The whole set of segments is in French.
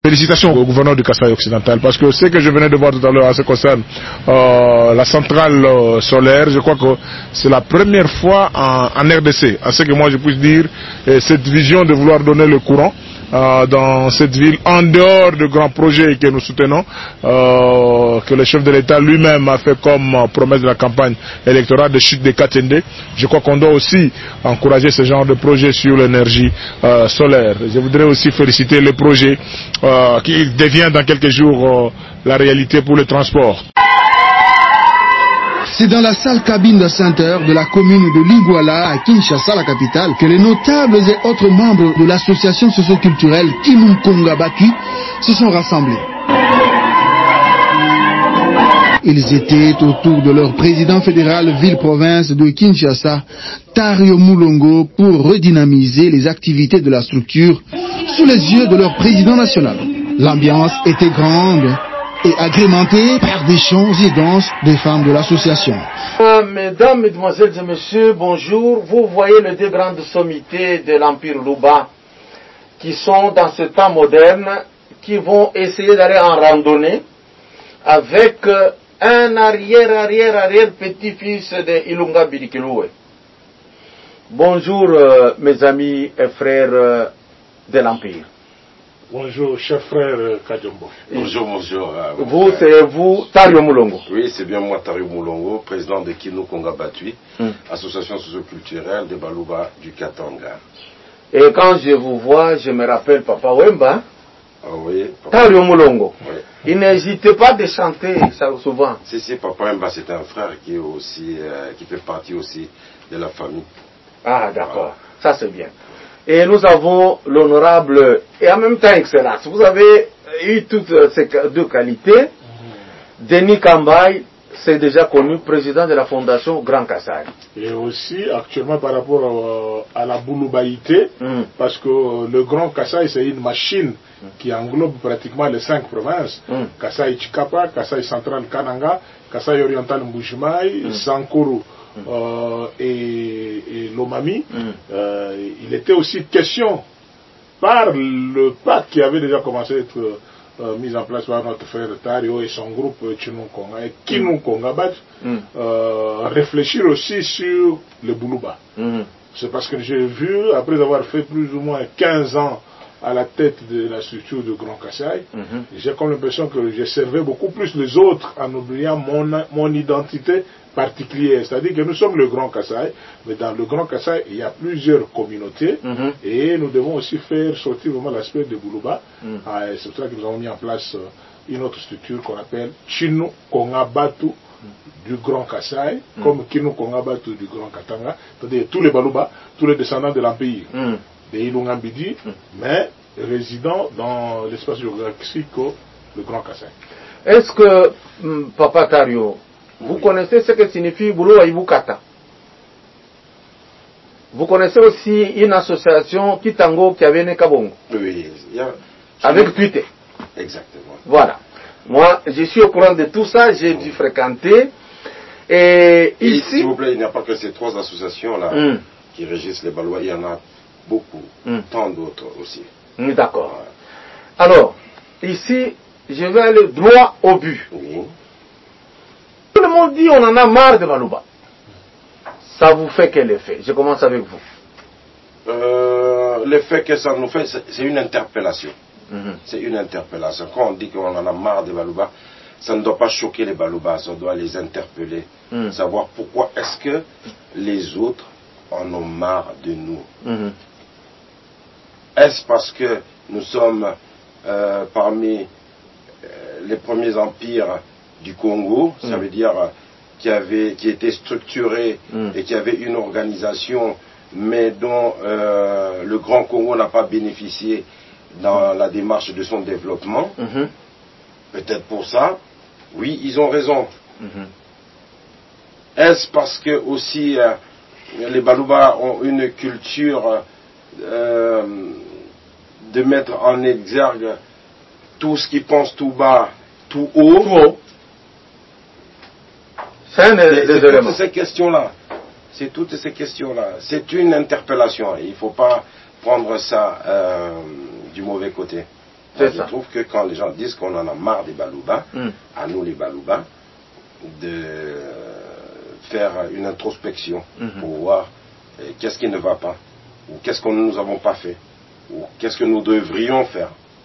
Félicitations au gouverneur du Kasaï occidental, parce que ce que je venais de voir tout à l'heure en ce qui concerne la centrale solaire, je crois que c'est la première fois en RDC, à ce que moi je puisse dire, cette vision de vouloir donner le courant dans cette ville, en dehors de grands projets que nous soutenons, que le chef de l'État lui-même a fait comme promesse de la campagne électorale de chute des Katende. Je crois qu'on doit aussi encourager ce genre de projet sur l'énergie solaire. Je voudrais aussi féliciter le projet qui devient dans quelques jours la réalité pour le transport. C'est dans la salle cabine de center de la commune de Lingouala à Kinshasa, la capitale, que les notables et autres membres de l'association socio-culturelle Kinunkonga Batu se sont rassemblés. Ils étaient autour de leur président fédéral ville-province de Kinshasa, Tario Mulongo, pour redynamiser les activités de la structure sous les yeux de leur président national. L'ambiance était grande et agrémenté par des chants et danses des femmes de l'association. Mesdames, Mesdemoiselles et Messieurs, bonjour. Vous voyez les deux grandes sommités de l'Empire Luba qui sont dans ce temps moderne, qui vont essayer d'aller en randonnée avec un arrière petit-fils de Ilunga Birikiloué. Bonjour mes amis et frères de l'Empire. Bonjour, chef frère Kajombo. Bonjour. Vous, c'est vous, Tario Mulongo. Oui, c'est bien moi, Tario Mulongo, président de Kinunkonga Batu, association socio-culturelle de Baluba du Katanga. Et quand je vous vois, je me rappelle Papa Wemba. Ah oui, Papa Tario Mulongo. Oui. Il n'hésitait pas de chanter ça souvent. Si, Papa Wemba, c'est un frère qui est aussi, qui fait partie aussi de la famille. Ah, d'accord. Voilà. Ça, c'est bien. Et nous avons l'honorable et en même temps excellence. Vous avez eu toutes ces deux qualités. Denis Kambay, c'est déjà connu, président de la fondation Grand Kassai. Et aussi actuellement par rapport à la bouloubaïté, parce que le Grand Kassai c'est une machine qui englobe pratiquement les 5 provinces. Kassai Chikapa, Kassai Central Kananga, Kassai Oriental Mbujimaï, Sankuru. Et Lomami, il était aussi question par le pacte qui avait déjà commencé à être mis en place par notre frère Tario et son groupe Kinunkonga et Kinunkonga Bat, réfléchir aussi sur le Boulouba. C'est parce que j'ai vu, après avoir fait plus ou moins 15 ans à la tête de la structure de Grand Kassai, j'ai comme l'impression que je servais beaucoup plus les autres en oubliant mon identité particulière. C'est-à-dire que nous sommes le Grand Kassai, mais dans le Grand Kassai, il y a plusieurs communautés et nous devons aussi faire sortir vraiment l'aspect de Boulouba. C'est pour ça que nous avons mis en place une autre structure qu'on appelle Kinunkonga Batu du Grand Kassai, comme Kinunkonga Batu du Grand Katanga, c'est-à-dire tous les Balouba, tous les descendants de l'Empire. Des Ilungambidi, mais résidant dans l'espace géographique le Grand Kassai. Est-ce que, Papa Tario, vous connaissez ce que signifie Boulou Aïboukata? Vous connaissez aussi une association Kitango qui avait né Kabongo? Oui, avec Tuité. Exactement. Voilà. Moi, je suis au courant de tout ça, j'ai dû fréquenter. Et ici. S'il vous plaît, il n'y a pas que ces 3 associations-là qui régissent les Balouas, il y en a beaucoup, tant d'autres aussi. D'accord. Ouais. Alors, ici, je vais aller droit au but. Tout le monde dit on en a marre de Balouba. Ça vous fait quel effet? Je commence avec vous. L'effet que ça nous fait, c'est une interpellation. C'est une interpellation. Quand on dit qu'on en a marre de Balouba, ça ne doit pas choquer les Balouba, ça doit les interpeller. Savoir pourquoi est-ce que les autres en ont marre de nous. Est-ce parce que nous sommes parmi les premiers empires du Congo, ça veut dire qui étaient structurés et qui avaient une organisation, mais dont le Grand Congo n'a pas bénéficié dans la démarche de son développement? Peut-être pour ça, oui, ils ont raison. Est-ce parce que aussi les Balouba ont une culture de mettre en exergue tout ce qui pense tout bas, tout haut? C'est toutes ces questions-là. C'est toutes ces questions-là. C'est une interpellation. Il ne faut pas prendre ça du mauvais côté. Je trouve que quand les gens disent qu'on en a marre des Balouba, à nous les Balouba, de faire une introspection pour voir qu'est-ce qui ne va pas, ou qu'est-ce que nous n'avons pas fait, ou qu'est-ce que nous devrions faire.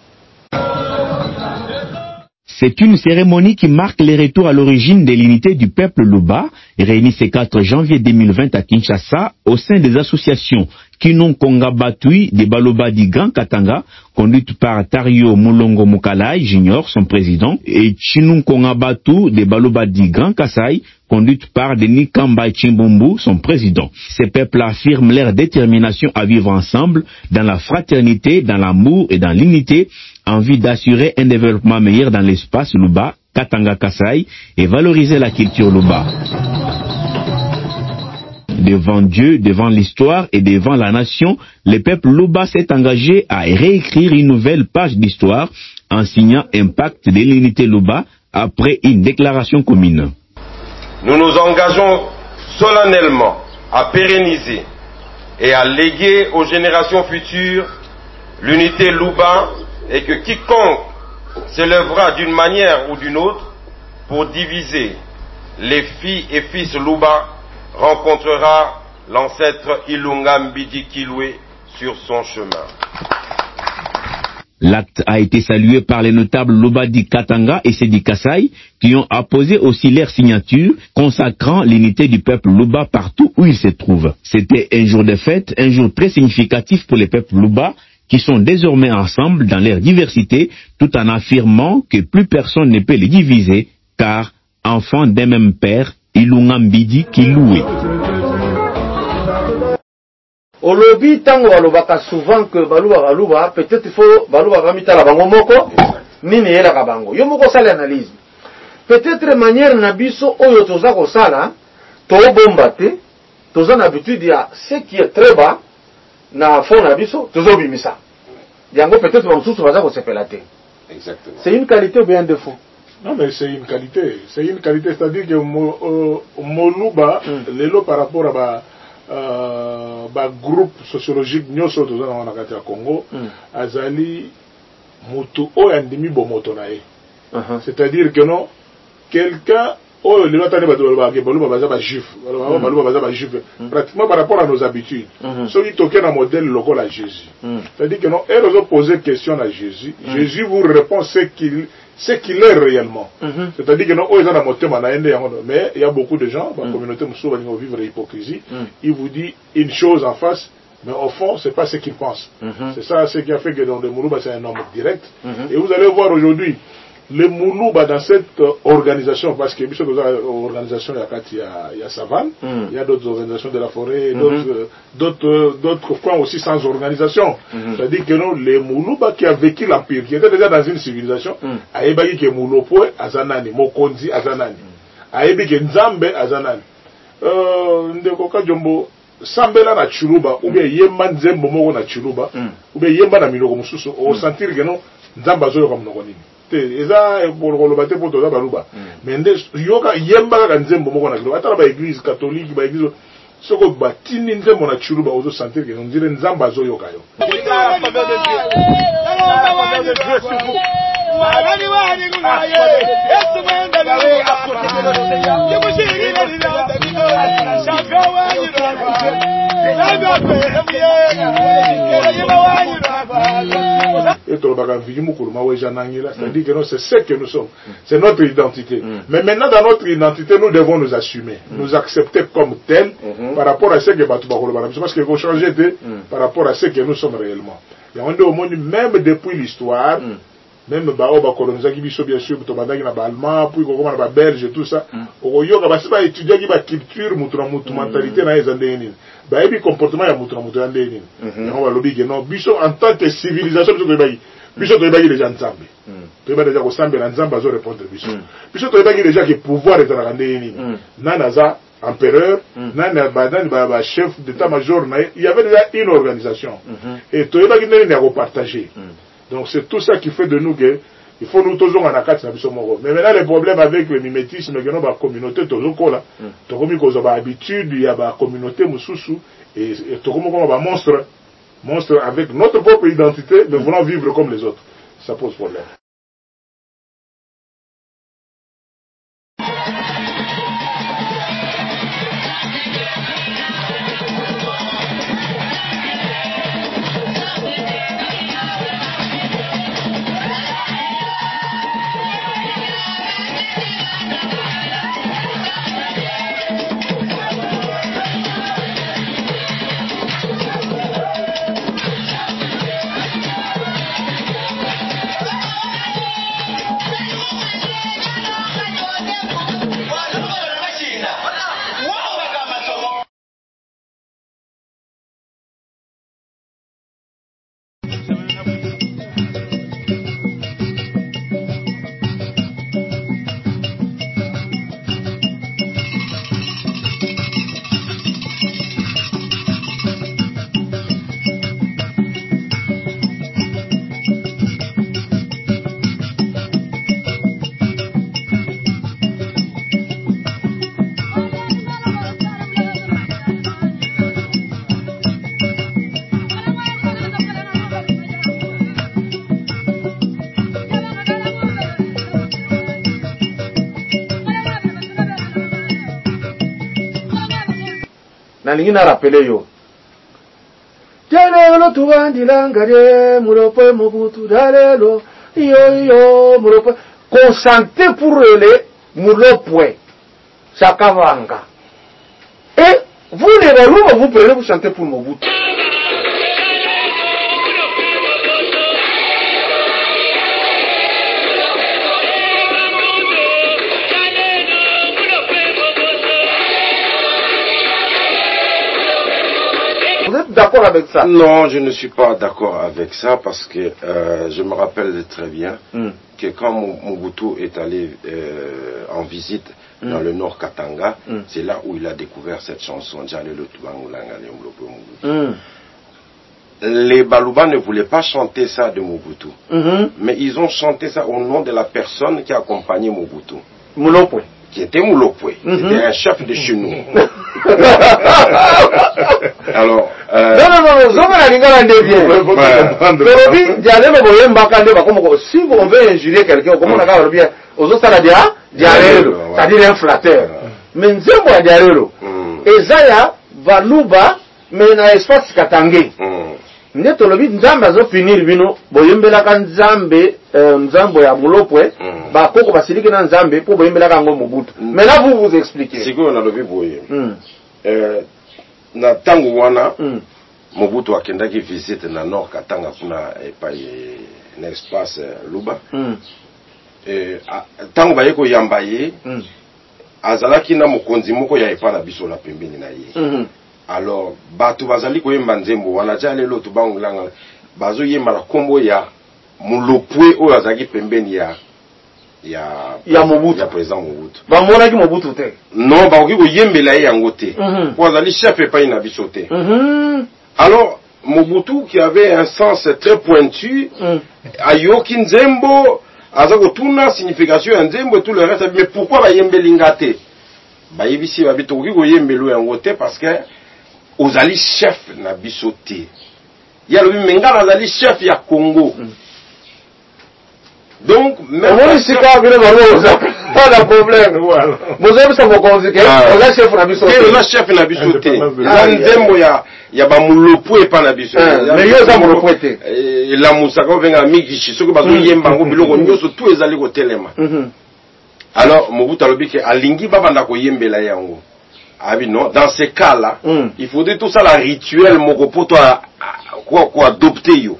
C'est une cérémonie qui marque le retour à l'origine de l'unité du peuple Luba, réunie ce 4 janvier 2020 à Kinshasa, au sein des associations Kinonkonga Batui de Baloba du Grand Katanga, conduite par Tario Mulongo Mukalai Junior, son président, et Chinunkonga Batu de Baloba du Grand Kasai, conduite par Denis Kamba Chimbumbu, son président. Ces peuples affirment leur détermination à vivre ensemble, dans la fraternité, dans l'amour et dans l'unité, en vue d'assurer un développement meilleur dans l'espace Luba, Katanga Kasai, et valoriser la culture Luba. Devant Dieu, devant l'histoire et devant la nation, le peuple Luba s'est engagé à réécrire une nouvelle page d'histoire en signant un pacte de l'unité Luba après une déclaration commune. Nous nous engageons solennellement à pérenniser et à léguer aux générations futures l'unité Luba et que quiconque s'élèvera d'une manière ou d'une autre pour diviser les filles et fils Luba rencontrera l'ancêtre Ilunga Mbidi Kilwe sur son chemin. L'acte a été salué par les notables Lubadi Katanga et Sedi Kasai qui ont apposé aussi leur signature consacrant l'unité du peuple Luba partout où il se trouve. C'était un jour de fête, un jour très significatif pour les peuples Luba qui sont désormais ensemble dans leur diversité tout en affirmant que plus personne ne peut les diviser car enfants d'un même père, Ilunga Mbidi Kilwe. Au lobby, tango balobaka souvent que baluba baluba, peut-être il faut baluba bamita la bango moko, nini yela kabango. Yo moko sala analyse. Peut-être manière nabiso oyo toza ko sala, to bombate, toza na habitude ya ce qui est très bas na fond nabiso, tozo bimisa. Yango peut-être bamususu baza ko sepelate. Exactement. C'est une qualité ou bien un défaut? Non, mais c'est une qualité. C'est une qualité, c'est-à-dire que Moluba, lelo par rapport à groupe sociologique nyoso toza na kati ya Congo, azali mutu oyandimi bomoto na ye. C'est-à-dire que non, quelqu'un oyo lelo tane baluba baza ba juif, baluba baza ba juif, pratiquement par rapport à nos habitudes. Soki toke na modèle local à Jésus. C'est-à-dire que non, elle ose poser question à Jésus. Jésus vous répond ce qu'il est réellement. C'est-à-dire que non, mais il y a beaucoup de gens, la communauté musulmane qui vivent l'hypocrisie, il vous dit une chose en face, mais au fond, c'est pas ce qu'il pense. C'est ça ce qui a fait que dans le Moulouba, c'est un homme direct. Et vous allez voir aujourd'hui, le Moulouba dans cette organisation, parce que dans l'organisation, il y a Savane, il y a d'autres organisations de la forêt, d'autres coins aussi sans organisation. C'est-à-dire que non, les Moulouba qui a vécu l'Empire, qui était déjà dans une civilisation, Aïbaki qui est Moulopoe, Azanani, Mokonzi, Azanani, Aïbaki qui est Nzambe, Azanani. Ndekoka Jombo, Sambela na Chuluba, ou bien Yemba Nzembo Moko na Chuluba, ou bien Yemba na Miloko Mususu, au sentir que non, Nzamba Zoyo comme Nogonini. Eza pour pour toza baluba mais yoka yemba ka nzembo moko na kilo ata ba église catholique ba église soko batini nzembo na chuluba ozo sentir que on dirait nzamba zo yoka yo et c'est-à-dire que c'est ce que nous sommes, c'est notre identité. Mais maintenant dans notre identité nous devons nous assumer, nous accepter comme tels par rapport à ce que parce qu'il faut changer par rapport à ce que nous sommes réellement. Et on est au monde même depuis l'histoire. Même ba coloniser qui biso bien sûr tobandaki na ba allemand puis ko na ba belge tout ça o yoka ba siba étudier ki ba culture mutu mentalité na ezandeni ba ebi comportement ya mutu ya ndeni on va lobi que non biso en tant que civilisation biso to ebaki déjà nzambe to ebaki déjà ko sambe na nzamba zo répondre biso to ebaki déjà que pouvoir est na ndeni nanaza empereur nana ba chef d'état-major il y avait déjà une organisation et to ebaki ndeni na ko partager. Donc c'est tout ça qui fait de nous que il faut nous toujours en akati na biso moko. Mais maintenant le problème avec le mimétisme que nous ba communauté tozokola to komi ko ba habitude ya ba communauté mususu et to komi ko ba monstre avec notre propre identité mais voulant vivre comme les autres. ça pose problème. nalingi na rappeler yo jalelo tuandilangare mulopo mobutu dalelo yo mulopo consenté pour le mulopo sakavanga et vous les Balouba vous prenez vous chantez pour Mobutu. Vous êtes d'accord avec ça? Non, je ne suis pas d'accord avec ça parce que je me rappelle très bien que quand Mobutu est allé en visite dans le Nord Katanga, c'est là où il a découvert cette chanson. Les Balouba ne voulaient pas chanter ça de Mobutu, mais ils ont chanté ça au nom de la personne qui accompagnait Mobutu. Moulopoué. Qui était Moulopoué. C'était un chef de chez nous. Alors, si on veut injurier quelqu'un, comment on a bien, aux ça c'est-à-dire un flatteur. Mais Nzembo a diarelo. Et Zaya, Valuba, mais na espace Katangé. Neto lobi Nzamba zo finir bino, boyembela ka Nzambe, Nzambo ya Mulopwe, ba koko basiliki na Nzambe pour boyembela ka Mobutu. Mais là vous expliquez. C'est quoi on a lobi boye. Na tangu wana Mobutu akendaki visite na Nord Katanga kuna epai na espace Luba. Tangu bayeko yambaye azalaki na mokonzi moko ya epa na biso na pembeni na ye. Alors batu bazali koyemba Nzembo wana ja lelo to bangulanga bazo yemba la kombo ya Mulopwe oyo azaki pembeni ya Mobutu. Ya président Mobutu. Ba mona ki Mobutu te. Non, ba oki koyembela ye yango te. Po azali chef epai na biso te. Alors Mobutu qui avait un sens très pointu ayoki Nzembo azako tuna signification ya Nzembo et tout le reste, mais pourquoi ba yembelinga te? Ba yebisi ba bito oki koyembelo yango te parce que ozali chef na biso te. Ya lobi menga azali chef ya Congo. Donc même si pas le problème. Vous avez ça vous conseiller le chef na biso te. Le chef na biso te. Nzembo ya ba Mulopwe pa na biso. Mais yo za Mulopwe te. La musaka venga mikishi soko bazo yemba ngo biloko nyoso tout ezali ko telema. Alors Mobutu alobi ke alingi babanda ko yembela yango. Ah oui, non, dans ces cas-là, il faudrait tout ça la rituel moko pour toi quoi adopter yo.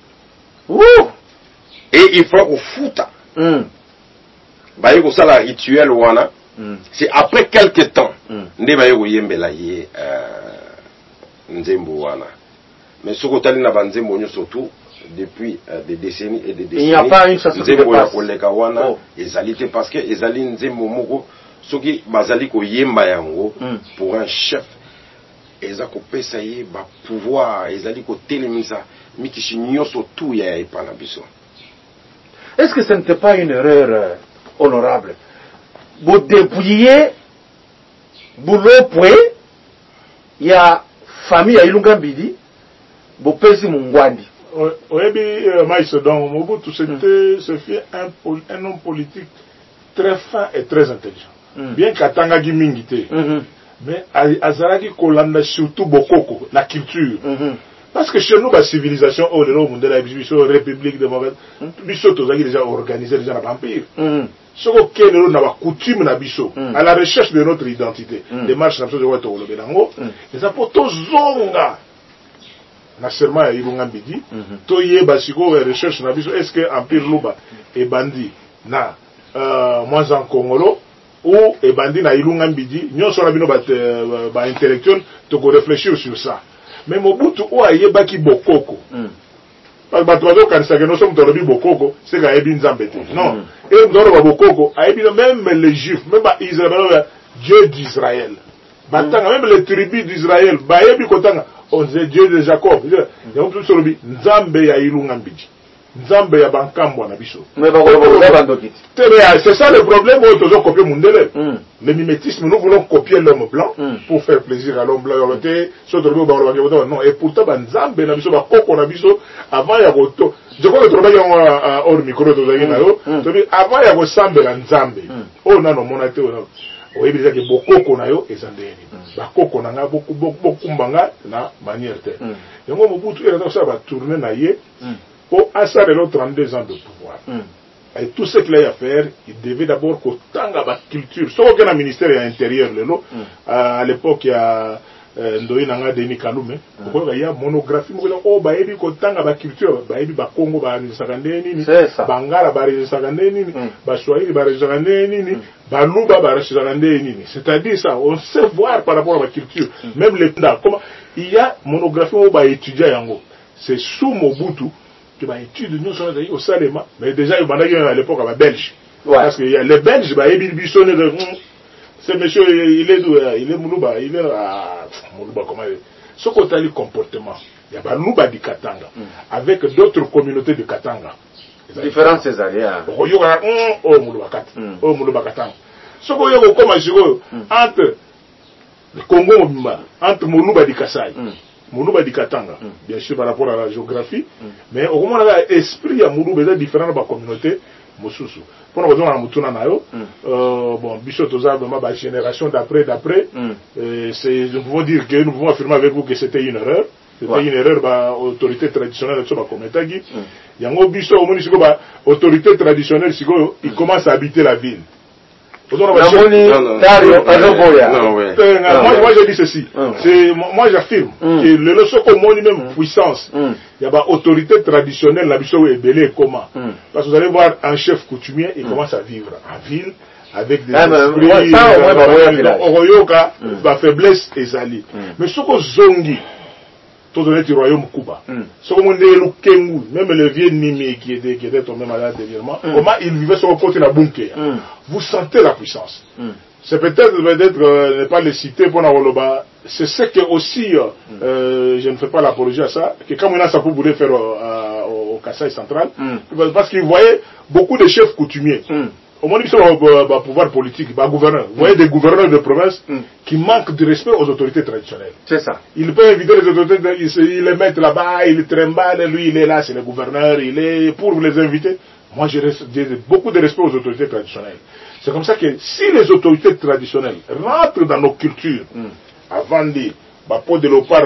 Et il faut au fouta. Bah yo ça la rituel wana. C'est après quelques temps nde ba yo yembela ye Nzembo wana. Mais ce côté na banzembo nyo surtout depuis des décennies et des décennies. Il n'y a pas une chose qui se passe. Ezalité parce que ezali Nzembo moko soki bazali ko yemba yango pour un chef eza ko pesa ye ba pouvoir ezali ko telemisa mikishi nyoso tout ya epa na biso. Est-ce que ce n'était pas une erreur honorable? Vous dépouillez Mulopwe, il y a famille à Ilunga Mbidi, vous pèsez Mungwandi. Maïs, donc Mobutu, ce fut un homme politique très fin et très intelligent. Bien qu'Atangagi Mingite, mais Azaragi Kolanda surtout Bokoko, la culture. Parce que chez nous, la civilisation, la République démocratique, Bissot a déjà organisé déjà l'empire. Ce qu'on a coutume à la recherche de notre identité. Les marches les apôtres zonga. Nassèrement Irunga Bidi, Toye Basiko recherche na biso est-ce que Empire Luba est bandit na moi en Congolo ou est bandit na Irunga Bidi, nous sommes bino ba intellectuel to réfléchir sur ça. Mais Mobutu o ayebaki bokoko. Parce que bato kanisa que nous sommes dans le bokoko, c'est ga ebi nzambe te. Non, et dans le bokoko, ayebi même les juifs, même Israël, Dieu d'Israël. Batanga même les tribus d'Israël, ba yebi kotanga on disait Dieu de Jacob. Nzambe ya Ilunga Mbiji. Nzambe ya Bankambwa na biso. C'est ça le problème où nous avons copié Mundele. Le mimétisme, nous voulons copier l'homme blanc pour faire plaisir à l'homme blanc. Non, et pourtant, Nzambe na biso, Bakoko na biso, avant ya goto. Je crois que tu vas hors micro de avant ya go sambe la Nzambe. Oh non, non, mon athée, oui, il y a des bokoko na yo ezandeni. Bakoko na nga beaucoup mbanga na manière te. Yango Mobutu il a ça va tourner na ye pour assarer l'autre 32 ans de pouvoir. Et tout ce qu'il a à faire, il devait d'abord kotanga ba culture. Sauf que le ministère de l'Intérieur à l'époque il y a Ndoyi Nanga Denis Kalume, il y a monographie, oh, bah, il y a kotanga ba culture, bah, il y a Congo, bah, Sakandeni, Bangala, bah, Sakandeni, bah, Swahili, bah, Sakandeni, bah, Luba, bah, Sakandeni. C'est-à-dire ça, on sait voir par rapport à la culture, même les comment, il y a monographie, où, bah, étudier yango. C'est sous Mobutu, que, bah, étude, nous sommes au Salema, mais déjà, il y a à l'époque, à Belge. Parce que les Belges, bah, ils bissonnaient de, ce monsieur, il est d'où? Il est Moulouba, il est à Moulouba, comment il est? Ce côté du comportement, il y a Balouba du Katanga, avec d'autres communautés de Katanga. Différents Césariens. Oh, Moulouba Kat, oh, Moulouba Katanga. Ce qu'on y a entre le Congo, entre Moulouba du Kassai, Moulouba du Katanga, bien sûr par rapport à la géographie, mais au moins, l'esprit à Moulouba est différent de la communauté. Mosusu. Pour nous dire bon, Bichot ma génération d'après, nous pouvons dire que nous pouvons affirmer avec vous que c'était une erreur. C'était une erreur, bah, autorité traditionnelle, comme Metagi. Il y a un Bichot, au monde, autorité traditionnelle, il commence à habiter la ville. Moi je dis ceci, moi j'affirme que le leçon comme même puissance, il y a une autorité traditionnelle, la biso est belée comment. Parce que vous allez voir un chef coutumier, il commence à vivre en ville avec des esprits, la faiblesse est alliée. Mais ce que zongi, tout donné du royaume Kuba, ce que même le vieux Nimi qui était tombé malade dernièrement, comment il vivait sur le côté de la bunker. Vous sentez la puissance. C'est peut-être ne pas le citer pour Nawoloba. C'est ce que aussi, je ne fais pas l'apologie à ça, que quand Mouna Sapou voulait faire au Kassai central, parce qu'il voyait beaucoup de chefs coutumiers. Au moins, ils sont au pouvoir politique, gouverneur. Vous voyez des gouverneurs de province qui manquent de respect aux autorités traditionnelles. C'est ça. Il peut inviter les autorités, ils les mettent là-bas, ils trimballent, lui il est là, c'est le gouverneur, il est pour les inviter. Moi, j'ai beaucoup de respect aux autorités traditionnelles. C'est comme ça que si les autorités traditionnelles rentrent dans nos cultures, avant de peau de léopard,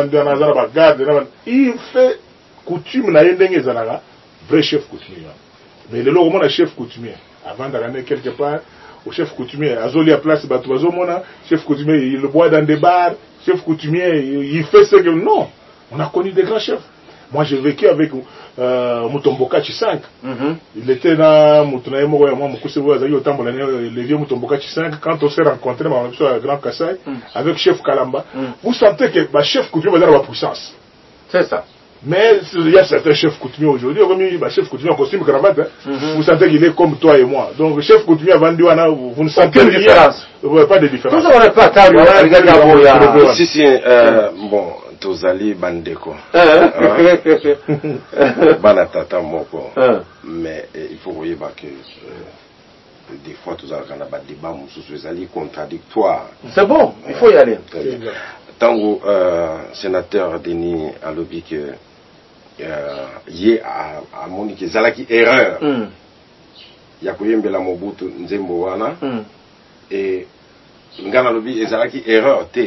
il fait coutume, vrai chef coutumier. Mais le moment le chef coutumier, avant d'amener quelque part, au chef coutumier, Azoli à place, chef coutumier, il boit dans des bars, chef coutumier, il fait ce que... Non, on a connu des grands chefs. Moi, j'ai vécu avec Mutombokachi 5. Il était dans le vieux Mutombokachi 5. Quand on s'est rencontré à Grand Kassai, avec chef Kalamba, vous sentez que le chef coutumier va avoir la puissance. C'est ça. Mais il y a certains chefs coutumiers aujourd'hui, comme chef coutumier en costume cravate, vous sentez qu'il est comme toi et moi. Donc, chef coutumier à Vandiwana, vous ne sentez aucune différence. Vous ne voyez pas de différence. Tout ça, on n'a pas à Si, bon, Tozali Bandeko. Banatata Moko. Mais il faut voir que des fois, tout ça, on a des débats contradictoires. C'est bon, il faut y aller. Tant que sénateur Denis a lobby que ye a moni ke zalaki erreur ya koyembela Mobutu nzembo wana et ngana lobi ezalaki erreur te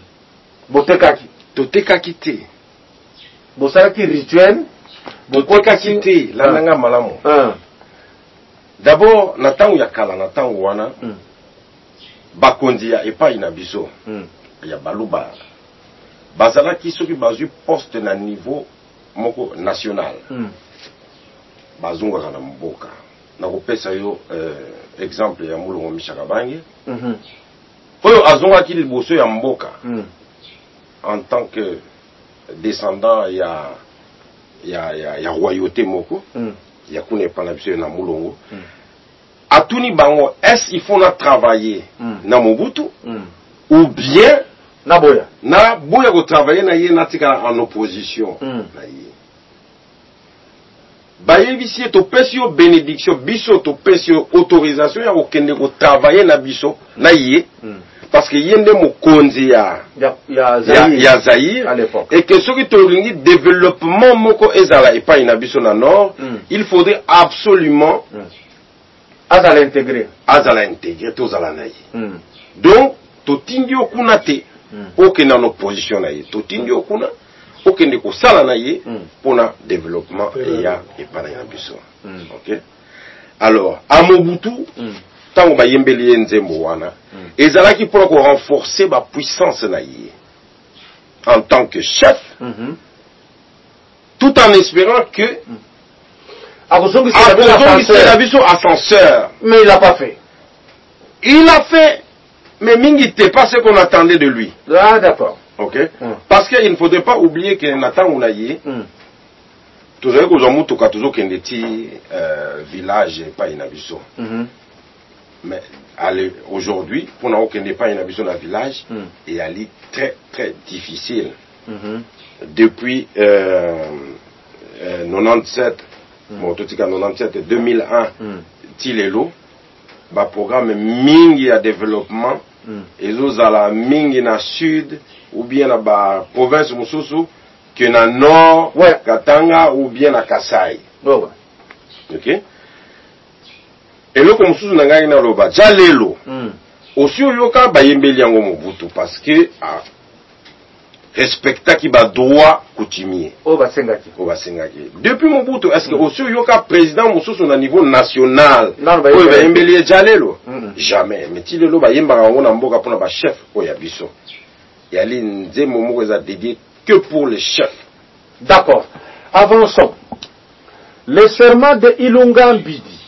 totekaki te bosalaki rituel totekaki te landanga malamu d'abord na ntango ya kala na ntango wana bakonzi ya epai na biso ya baluba bazalaki soki bazwi poste na niveau moko national bazungaka na mboka na kopesa yo exemple ya Mulongo Mishaka Bange oyo azongaki liboso ya mboka en tant que descendant ya royauté moko ya kuna epana biso na Mulongo atuni bango est il faut na travailler na Mobutu ou bien na boya ko travailler na ye natika en opposition na ye bayebisi to pesi yo bénédiction biso to pesi yo autorisation ya kokende ko travailler na biso na ye parce que yende mokonzi ya Zaïre et que ceux qui tolingi développement moko ezala epai na biso na nord il faudrait absolument azala intégrer tozala na ye donc totindi okuna te okende en opposition na ye totindi okuna okende kosala na ye pona développement eya epai na biso ok alors à Mobutu tango bayembeli ye nzembo wana ezalaki mpona ko renforcer ba puissance na ye en tant que chef tout en espérant que la biso ascenseur. Mais il l'a pas fait. Il a fait, mais mingi t'es pas ce qu'on attendait de lui. Ah d'accord. Ok. Parce qu'il ne faudrait pas oublier que Nathan Oulaye, tout ça que j'en tout toujours qu'il petit village pas inabiso. Mais aujourd'hui, pour n'avoir qu'un pas inabiso dans le village, et elle est très très difficile. Depuis 97. Bon, tout cas 97 2001 tilelo ba programme mingi à développement et zozala mingi na sud ou bien na ba province mususu que na nord Katanga ou bien na Kasai. OK et le comme mususu na ngai na loba jalelo aussi yoka ba yembeli yango Mobutu parce que respecta qui ba droit coutumier depuis Mobutu est-ce que aussi yoka président mususu na niveau national oyo ba yembeli jalelo jamais mais ti lelo ba yembaka ngo na mboka pona ba chef oya biso yali nzembo moko eza dédié que pour les chefs. D'accord, avançons. Le serment de Ilunga Mbidi,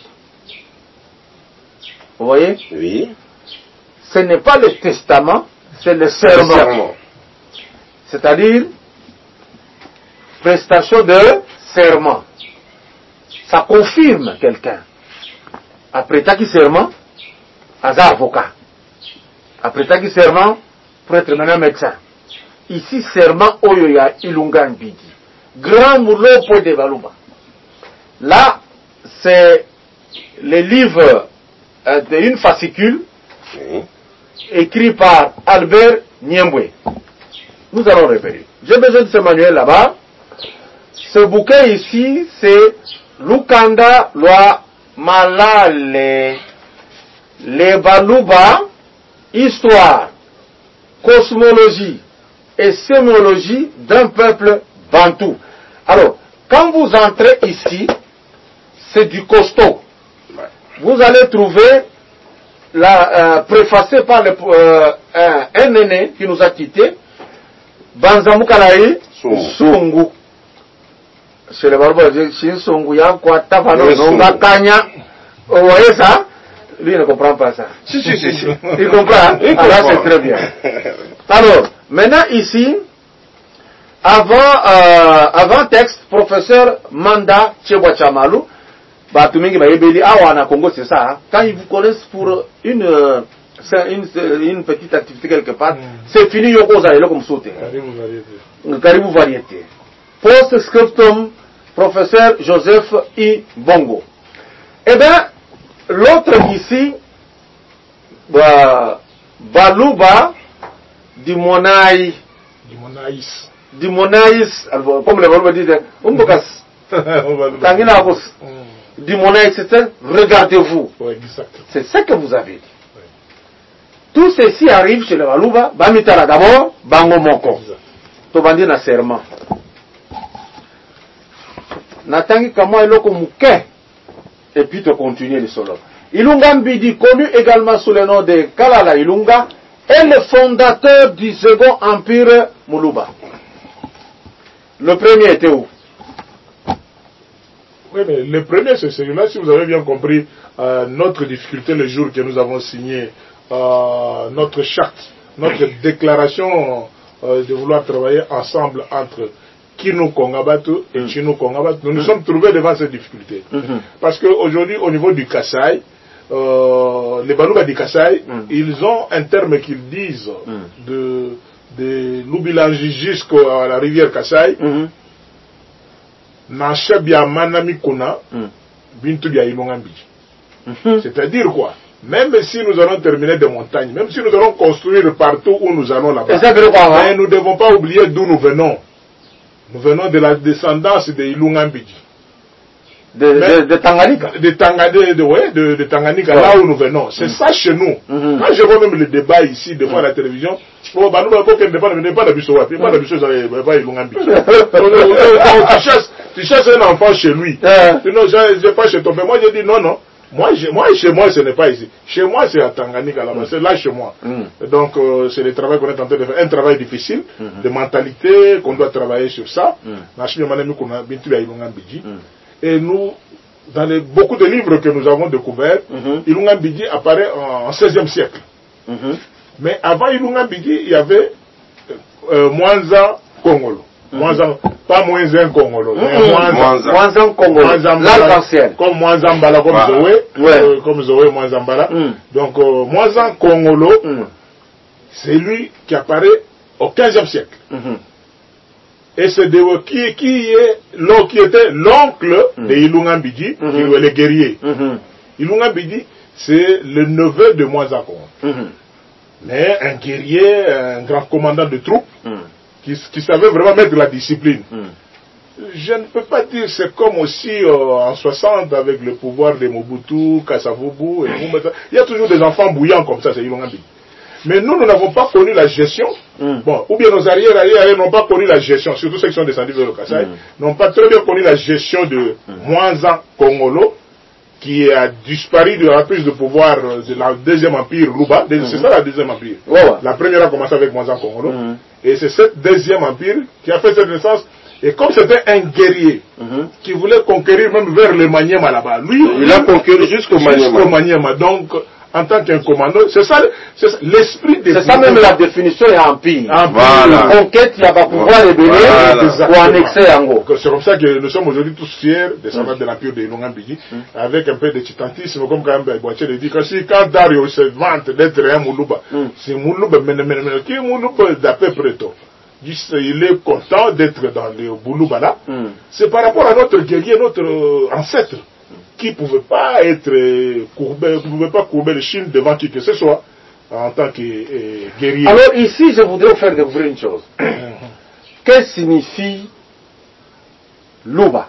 vous voyez, oui, ce n'est pas le testament, c'est le serment. C'est-à-dire prestation de serment. Ça confirme quelqu'un. Après taki serment, aza avocat. Après taki serment, pour être maintenant médecin. Ici serment oyoya Ilunga Mbidi. Grand moulot pour de Baluba. Là, c'est le livre d'une fascicule écrit par Albert Niembwe. Nous allons référer. J'ai besoin de ce manuel là-bas. Ce bouquin ici, c'est Lukanda Loi Malale, les Baluba, histoire, cosmologie et sémologie d'un peuple bantou. Alors, quand vous entrez ici, c'est du costaud. Vous allez trouver préfacé par un aîné qui nous a quittés, Banzamu Kalaï Sungu. Chez les Barbos, Sungu, ya quoi, Tafano, Nonga Kanya. Vous voyez ça? Lui, il ne comprend pas ça. Si. Il comprend? Alors, c'est très bien. Alors, maintenant ici, avant texte, professeur Manda Chebwachamalu, Batumingi Bayebeli, Awana Congo, c'est ça. Quand ils vous connaissent pour une petite activité quelque part, c'est fini, Yoko Zayelo comme sauté. Caribou variété. Post-scriptum, professeur Joseph I. Bongo. Eh bien, l'autre ici, Baluba, du Monaïs. du Monaïs, comme les Balouba disent, Umbokas, Tanginabos, du Monaïs, regardez-vous. Ouais, exactement. C'est ça que vous avez dit. Tout ceci arrive chez les Balouba, Bamitara d'abord, Bango Moko. Tobandi na serment. Natangi kama eloko muke. Et puis tu continues le solo. Ilunga Mbidi, connu également sous le nom de Kalala Ilunga, est le fondateur du second empire Muluba. Le premier était où? Oui, mais le premier, c'est celui-là, si vous avez bien compris, notre difficulté le jour que nous avons signé notre charte, notre déclaration de vouloir travailler ensemble entre Kinu Kongabatu et Chinu Kongabatu, nous nous sommes trouvés devant cette difficulté. Parce qu'aujourd'hui, au niveau du Kasaï, les Balouba du Kasaï, ils ont un terme qu'ils disent de Lubilangi jusqu'à la rivière Kasaï. C'est-à-dire quoi? Même si nous allons terminer des montagnes, même si nous allons construire partout où nous allons là-bas, mais nous ne devons pas oublier d'où nous venons. Nous venons de la descendance de Ilungambiji. De Tanganyika. De Tanganyika, là où nous venons. C'est ça chez nous. Quand je vois même le débat ici, devant la télévision, tu chasses un enfant chez lui. Sinon, je pas chez ton père. Moi, je dis non. Moi, chez moi, ce n'est pas ici. Chez moi, c'est à Tanganyika, là-bas. C'est là chez moi. Donc, c'est le travail qu'on est en train de faire. Un travail difficile, de mentalité, qu'on doit travailler sur ça. Et nous, dans beaucoup de livres que nous avons découverts, Ilunga Mbidi apparaît en 16e siècle. Mais avant Ilunga Mbidi, il y avait Mwanza Kongolo. Pas moins un Congolo. Mwanza Kongolo. L'arc-en-ciel. Comme Mwanza Mbala, comme Zoé. Comme Zoé, Mwanza Mbala. Donc, Mwanza Kongolo, c'est lui qui apparaît au 15e siècle. Et c'est qui était l'oncle de Ilunga Mbidi, qui est le guerrier. Ilunga Mbidi, c'est le neveu de Mwanza Kongolo. Mais un guerrier, un grand commandant de troupes, qui savait vraiment mettre la discipline. Je ne peux pas dire c'est comme aussi en 60 avec le pouvoir de Mobutu, Kasavubu et Moumeta. Il y a toujours des enfants bouillants comme ça, c'est Ilunga Mbidi. Mais nous n'avons pas connu la gestion. Bon, ou bien nos arrière n'ont pas connu la gestion, surtout ceux qui sont descendus vers le Kasaï, n'ont pas très bien connu la gestion de Mwanza Kongolo, qui a disparu de la prise de pouvoir de la deuxième empire Luba. C'est ça la deuxième empire. La première a commencé avec Mwanza Kongolo. Et c'est cette deuxième empire qui a fait cette naissance. Et comme c'était un guerrier qui voulait conquérir même vers le Maniema là-bas, lui, il a conquéri jusqu'au Maniema. Donc, en tant qu'un commando, c'est ça l'esprit des... C'est ça même la définition de l'empire. Voilà. Conquête, il y a pas pouvoir les bénir pour annexer en gros. C'est comme ça que nous sommes aujourd'hui tous fiers, descendants de l'empire de Ilunga Mbidi, avec un peu de titantisme, comme quand même Boitier le dit, quand Dario se vante d'être un Moulouba, c'est Moulouba, mais qui est Moulouba d'à peu près tôt. Il est content d'être dans le Boulouba là. C'est par rapport à notre guerrier, notre ancêtre, qui ne pouvait pas être courbé, qui ne pouvait pas courber le chine devant qui que ce soit en tant que guerrier. Alors ici, je voudrais vous faire découvrir une chose. Que signifie Luba?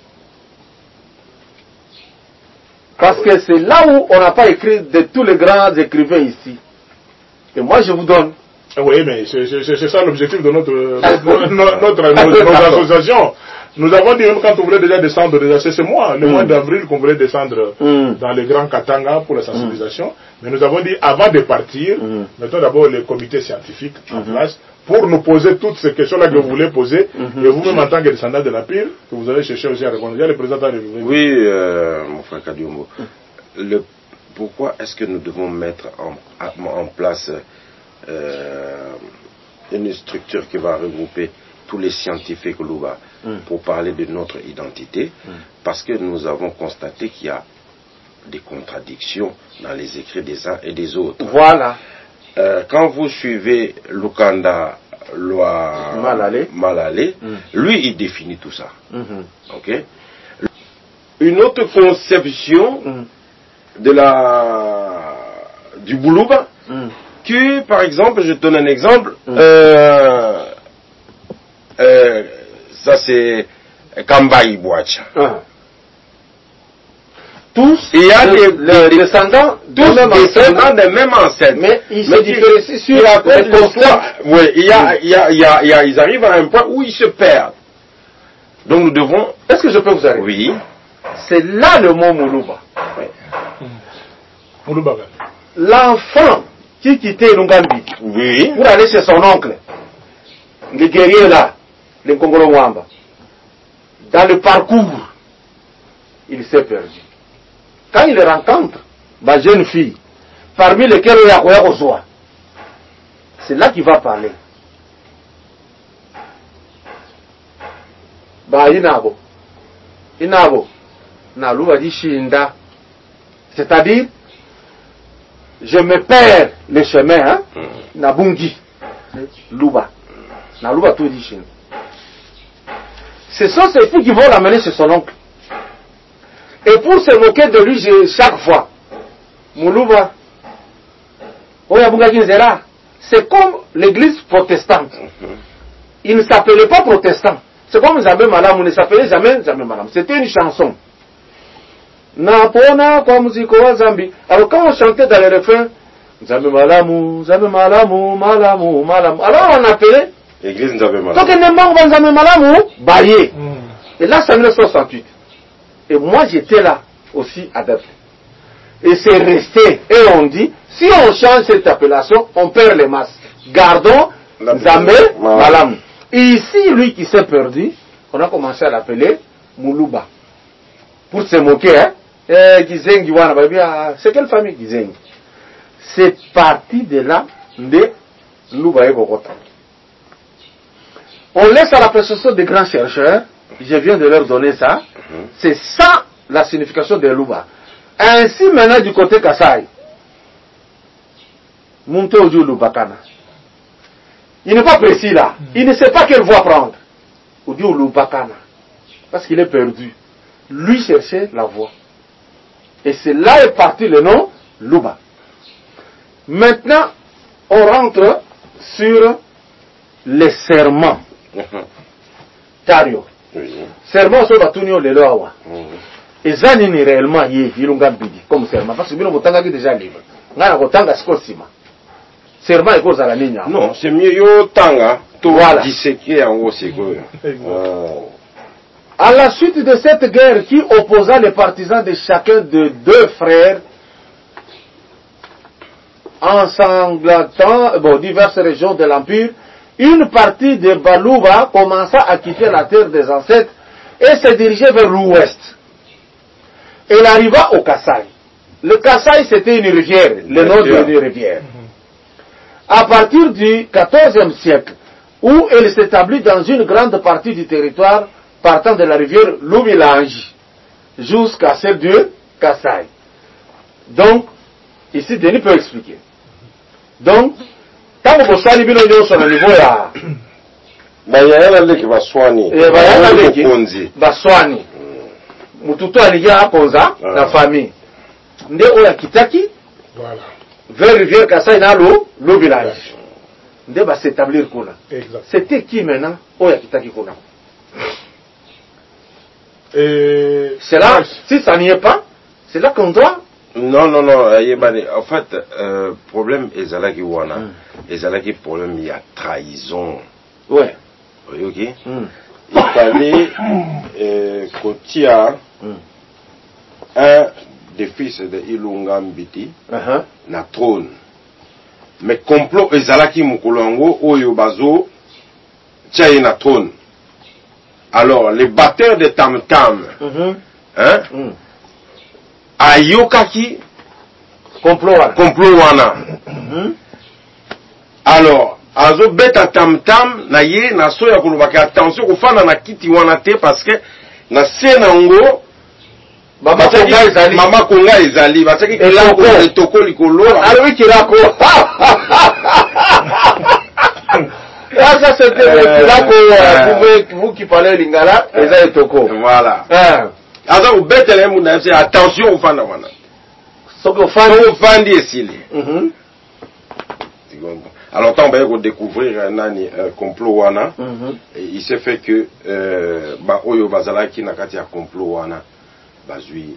Parce que c'est là où on n'a pas écrit de tous les grands écrivains ici. Et moi, je vous donne. Oui, mais c'est ça l'objectif de nos associations. Nous avons dit, même quand on voulait déjà descendre, c'est moi, le mois d'avril, qu'on voulait descendre dans les grands Katanga pour la sensibilisation. Mais nous avons dit, avant de partir, mettons d'abord les comités scientifiques en place pour nous poser toutes ces questions-là que vous voulez poser. Et vous-même, en tant que descendant de l'Empire, que vous allez chercher aussi à répondre. Il y a le président à répondre. Oui, mon frère Kadiombo. Pourquoi est-ce que nous devons mettre en place une structure qui va regrouper tous les scientifiques Luba pour parler de notre identité, parce que nous avons constaté qu'il y a des contradictions dans les écrits des uns et des autres. Voilà. Quand vous suivez Lukanda Loi Malale, lui il définit tout ça. Okay? Une autre conception du Boulouba, que par exemple, je donne un exemple, ça c'est Kamba Iboacha. Tous, il y a des descendants de même ancêtre. Mais ils se différencient sur la constat. Oui, ils arrivent à un point où ils se perdent. Donc nous devons... Est-ce que je peux vous arrêter? Oui. C'est là le mot Moulouba. Moulouba. L'enfant qui quittait Lungambi pour aller chez son oncle, le guerrier là, le Kongolo Mwamba, dans le parcours, il s'est perdu. Quand il rencontre ma jeune fille, parmi lesquelles il y a Ozoa, c'est là qu'il va parler. Bah, Inabo, Nalou va dire Shinda. C'est-à-dire, je me perds le chemin, hein, Nabungi, Louba. Nalouba tout dit Shinda. Ce sont ces filles qui vont l'amener chez son oncle. Et pour se moquer de lui, chaque fois, Moulouba, c'est comme l'église protestante. Il ne s'appelait pas protestant. C'est comme Zambé Malam, on ne s'appelait jamais Zambé Malam. C'était une chanson. Alors quand on chantait dans les refrains, Zambé Malamou, Malamou, Malamou. Alors on appelait l'église Zambé Malam. Donc il ne manque pas Zambé Malamou, Baye. Et là, c'est en 1968. Et moi, j'étais là aussi adepte. Et c'est resté. Et on dit, si on change cette appellation, on perd les masses. Gardons Zambé Malam. Et ici, lui qui s'est perdu, on a commencé à l'appeler Moulouba. Pour se moquer, hein. C'est quelle famille Gizengi? C'est parti de là de Louba et Bogota. On laisse à l'appréciation des grands chercheurs. Je viens de leur donner ça. C'est ça la signification de Louba. Ainsi maintenant du côté Kassai. Munte Oju Lubakana. Il n'est pas précis là. Il ne sait pas quelle voie prendre. Oju Lubakana. Parce qu'il est perdu. Lui cherchait la voie. Et c'est là est parti le nom Louba. Maintenant, on rentre sur les serments. Tario. Serment sur Batunio le Loawa. Et Zanini réellement y Ilungambidi comme serment. Parce que nous avons déjà libre. Nous avons Sima. Serment est cause à la ligne. Non, c'est mieux yo tanga. Voilà. Disséquer en haut, c'est quoi. À la suite de cette guerre qui opposa les partisans de chacun de deux frères, ensanglantant diverses régions de l'Empire, une partie de Balouba commença à quitter la terre des ancêtres et se dirigeait vers l'ouest. Elle arriva au Kassai. Le Kassai, c'était une rivière, le nom d'une rivière. À partir du XIVe siècle, où elle s'établit dans une grande partie du territoire partant de la rivière Loubilange jusqu'à celle du Kassai. Donc, ici, Denis peut expliquer. Donc, quand vous avez vu le sur le niveau là, il y a un qui va soigner. Il y a un qui va soigner. Mututo aliya Ponza, la famille. Nde oya kitaki, vers rivière Kassai na le village. Nde va s'établir kuna. C'était qui maintenant oya kitaki kuna? C'est là, si ça n'y est pas, c'est là qu'on doit. Non. En fait, problème ezalaki wana, ezalaki problème il y a trahison. Ouais. Ok. Il fallait Kotia, un des fils de Ilunga Mbiti, na trône. Mais complot ezalaki mukolongo oyo bazo tchaye na trône. Alors les batteurs de tam-tam, ayokaki complot wana. Alors azo beta tam-tam na ye na soya kolobaki attention kofanda na kiti wana te parce que na se na ngo mama konga ezali bataki kitoko likolo oui kirako. Ça c'était le kirako vous qui parlez lingala eza etoko. Voilà. Azo betele mu na attention kofanda wana. Soko fandi esili. Alors, tant qu'on découvrir un complot wana, il s'est fait que Oyo Bazalaki Nakati a complot wana, Bazui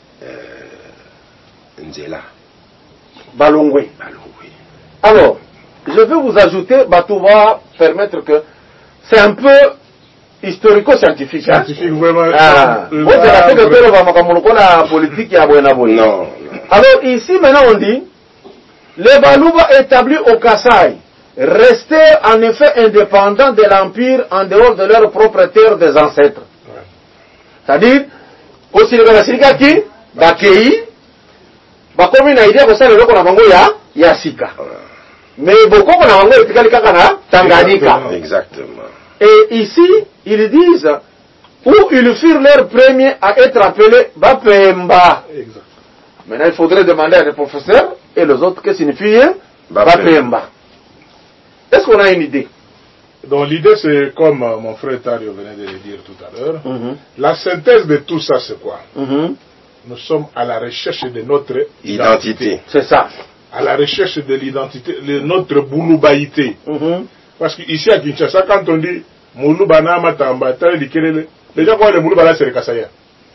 Nzela. Balongwe. Alors, je vais vous ajouter, Batouba, permettre que c'est un peu historico-scientifique. Scientifique, vraiment. Moi, c'est la politique qui a Non. Alors, ici, maintenant, on dit, les Balouba établis au Kasaï restaient en effet indépendants de l'Empire en dehors de leur propre terre des ancêtres. Ouais. C'est-à-dire, aussi le Basirika qui, Bakei, Bakomi na idea kosa lelo kona bango ya Sika. Mais beaucoup kona bango etikali kaka na Tanganyika. Exactement. Et ici, ils disent, où ils furent leurs premiers à être appelés Bapemba. Exact. Maintenant, il faudrait demander à des professeurs et les autres que signifie Bapemba. Est-ce qu'on a une idée? Donc l'idée c'est comme mon frère Tario venait de le dire tout à l'heure. La synthèse de tout ça c'est quoi? Nous sommes à la recherche de notre identité. C'est ça. À la recherche de l'identité, de notre bouloubaïté. Parce qu'ici à Kinshasa, quand on dit Moulouba Nama Tamba, les gens croient que le Moulouba là c'est le Kassaya.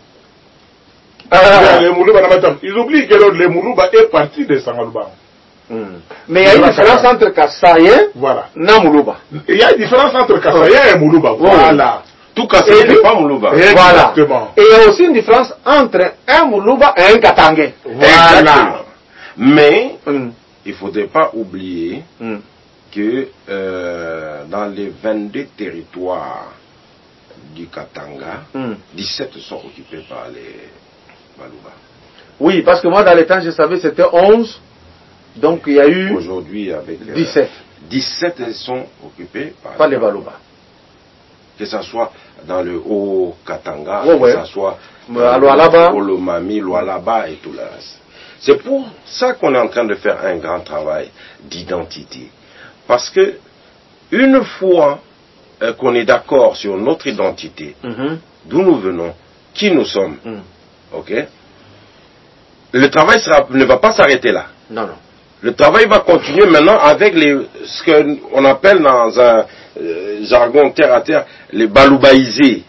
Ils oublient que le Moulouba est parti de Sangalouba. Mais il y a une différence entre Kassaya et Moulouba. Il y a une différence entre Kassaya et Moulouba. Voilà. Tout Kassaya n'est pas Moulouba. Voilà. Et il y a aussi une différence entre un Moulouba et un Katangé. Voilà. Mais il ne faudrait pas oublier que dans les 22 territoires du Katanga, 17 sont occupés par les Balouba. Oui, parce que moi dans les temps je savais c'était 11. Donc il y a eu aujourd'hui avec 17. 17 sont occupés par les Balouba. Que ce soit dans le Haut Katanga, que ce soit dans le Olomami, Lualaba et tout le reste. C'est pour ça qu'on est en train de faire un grand travail d'identité. Parce que une fois qu'on est d'accord sur notre identité, d'où nous venons, qui nous sommes, ok, le travail ne va pas s'arrêter là. Non. Le travail va continuer maintenant avec ce qu'on appelle dans un jargon terre à terre, les baloubaïsés.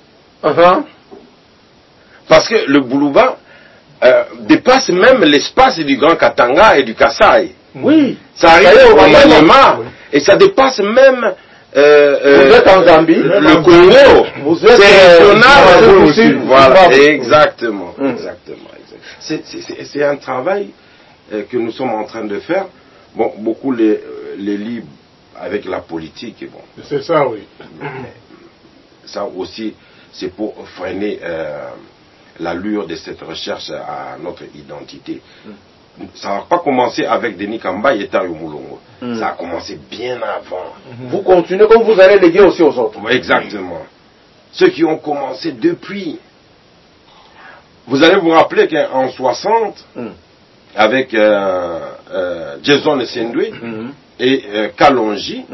Parce que le Boulouba dépasse même l'espace du Grand Katanga et du Kasaï. Oui. Ça arrive au Maniema et ça dépasse même vous êtes en Zambie, le Congo. Vous êtes régional. Voilà, exactement. C'est un travail que nous sommes en train de faire. Bon, beaucoup les lient avec la politique. Bon. C'est ça, oui. Ça aussi, c'est pour freiner l'allure de cette recherche à notre identité. Ça n'a pas commencé avec Denis Kamba et Tario Moulongo. Ça a commencé bien avant. Vous continuez comme vous allez léguer aussi aux autres. Exactement. Ceux qui ont commencé depuis. Vous allez vous rappeler qu'en 60, avec Jason Sendwe et Kalonji,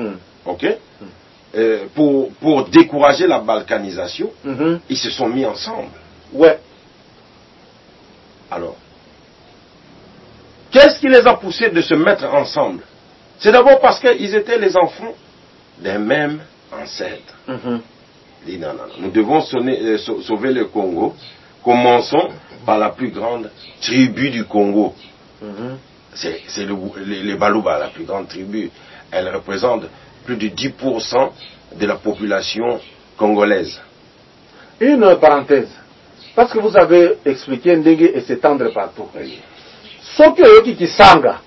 pour décourager la balkanisation, ils se sont mis ensemble. Ouais. Alors, qu'est-ce qui les a poussés de se mettre ensemble? C'est d'abord parce qu'ils étaient les enfants d'un même ancêtre. Dit non, nous devons sauver le Congo. Commençons par la plus grande tribu du Congo. C'est les Balouba, la plus grande tribu. Elle représente plus de 10% de la population congolaise. Une parenthèse. Parce que vous avez expliqué Ndenge et s'étendre partout. Ce qui sanga,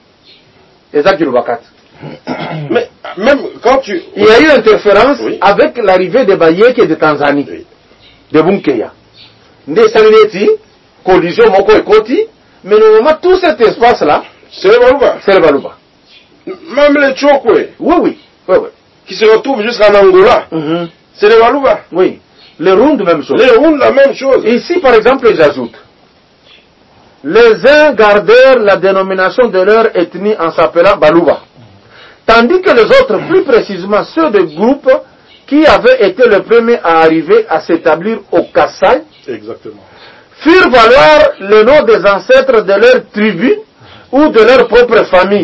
mais même quand tu... Il y a eu interférence avec l'arrivée des Bayek et de Tanzanie, de Bunkeya. Nde Saneti, collision Moko et Koti, mais normalement tout cet espace-là, c'est le Balouba. C'est le Balouba. Même les Tchokwe. Oui. Qui se retrouvent jusqu'en Angola. C'est le Balouba. Oui. Les Rounds, même chose. Les Rounds, la même chose. Ici, par exemple, j'ajoute. Les uns gardèrent la dénomination de leur ethnie en s'appelant Balouba. Tandis que les autres, plus précisément ceux des groupes qui avaient été les premiers à arriver à s'établir au Kasaï, firent valoir le nom des ancêtres de leur tribu ou de leur propre famille.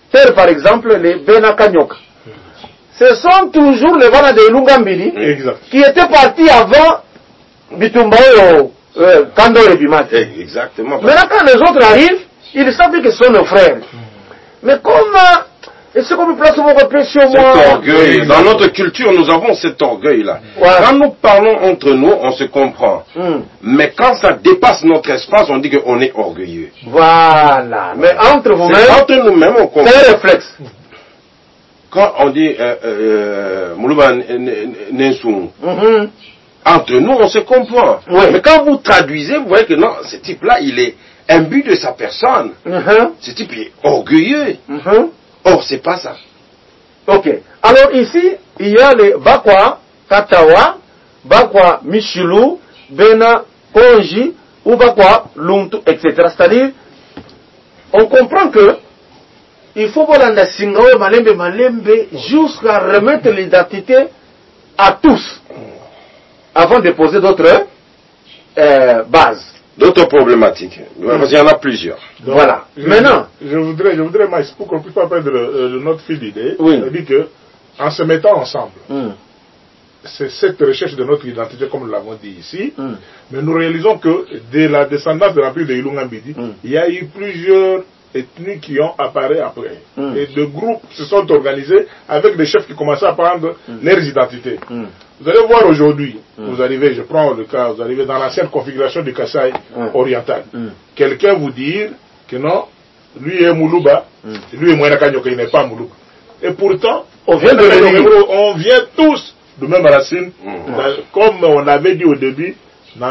terres, par exemple, les Benakanyok. Ce sont toujours les Wana de Ilungambili qui étaient partis avant Bitumbayo, Kando et Bimati. Exactement. Maintenant, quand les autres arrivent, ils savent que ce sont nos frères. Mais comme... est-ce qu'on peut placer mon repère sur moi? Cet orgueil. Dans notre culture, nous avons cet orgueil-là. Ouais. Quand nous parlons entre nous, on se comprend. Mais quand ça dépasse notre espace, on dit qu'on est orgueilleux. Voilà. Mais entre vous-mêmes, entre nous-mêmes, on comprend. c'est un réflexe. Quand on dit Moulouba Nensou, entre nous, on se comprend. Mais quand vous traduisez, vous voyez que non, ce type-là, il est imbu de sa personne. Ce type est orgueilleux. Or, c'est pas ça. Ok. Alors ici, il y a les Bakwa, Katawa, Bakwa, Michilou, Bena, Konji, ou Bakwa, Luntu, etc. C'est-à-dire, on comprend que il faut voir la Singawe, Malembe, jusqu'à remettre l'identité à tous, avant de poser d'autres bases. D'autres problématiques. Parce qu'il y en a plusieurs. Donc, voilà. Maintenant, je voudrais, Maïs, pour qu'on puisse pas perdre notre fil d'idée, c'est-à-dire que, en se mettant ensemble, c'est cette recherche de notre identité, comme nous l'avons dit ici, mais nous réalisons que de la descendance de l'empire de Ilungambidi, il y a eu plusieurs ethnies qui ont apparu après. Et de groupes se sont organisés avec des chefs qui commençaient à prendre leurs identités. Vous allez voir aujourd'hui, vous arrivez, je prends le cas, vous arrivez dans l'ancienne configuration du Kasaï oriental. Quelqu'un vous dire que non, lui est Moulouba, lui est Mouenakanyoko, il n'est pas Moulouba. Et pourtant, on vient tous de même racine, comme on avait dit au début, même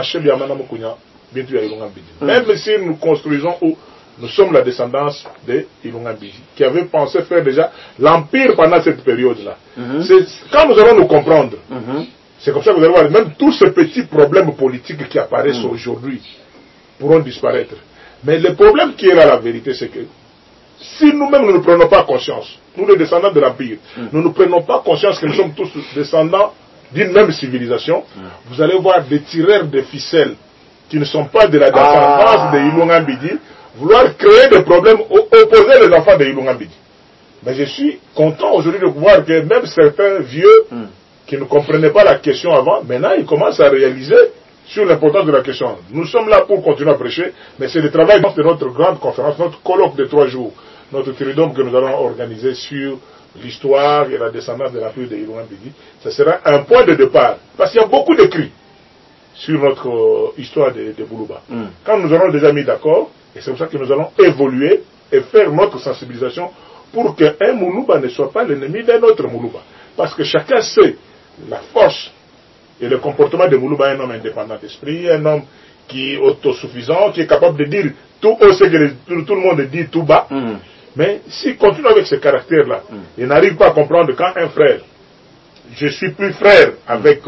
si nous construisons où nous sommes la descendance de Ilungambidi, qui avait pensé faire déjà l'empire pendant cette période-là. Quand nous allons nous comprendre, c'est comme ça que vous allez voir, même tous ces petits problèmes politiques qui apparaissent aujourd'hui pourront disparaître. Mais le problème qui est là, la vérité, c'est que si nous-mêmes nous ne prenons pas conscience, nous les descendants de l'empire, nous ne prenons pas conscience que nous sommes tous descendants d'une même civilisation, vous allez voir des tireurs de ficelles qui ne sont pas de la descendance de Ilungambidi, vouloir créer des problèmes, opposer les enfants de Ilungambidi. Mais je suis content aujourd'hui de voir que même certains vieux qui ne comprenaient pas la question avant, maintenant ils commencent à réaliser sur l'importance de la question. Nous sommes là pour continuer à prêcher, mais c'est le travail de notre grande conférence, notre colloque de 3 jours, notre tridome que nous allons organiser sur l'histoire et la descendance de l'empire de Ilungambidi. Ce sera un point de départ, parce qu'il y a beaucoup d'écrits sur notre histoire de Boulouba. Quand nous aurons déjà mis d'accord, et c'est pour ça que nous allons évoluer et faire notre sensibilisation pour qu'un Moulouba ne soit pas l'ennemi d'un autre Moulouba. Parce que chacun sait la force et le comportement de Moulouba, un homme indépendant d'esprit, un homme qui est autosuffisant, qui est capable de dire tout haut ce que tout le monde dit tout bas. Mais s'il continue avec ce caractère-là, il n'arrive pas à comprendre quand un frère, je suis plus frère avec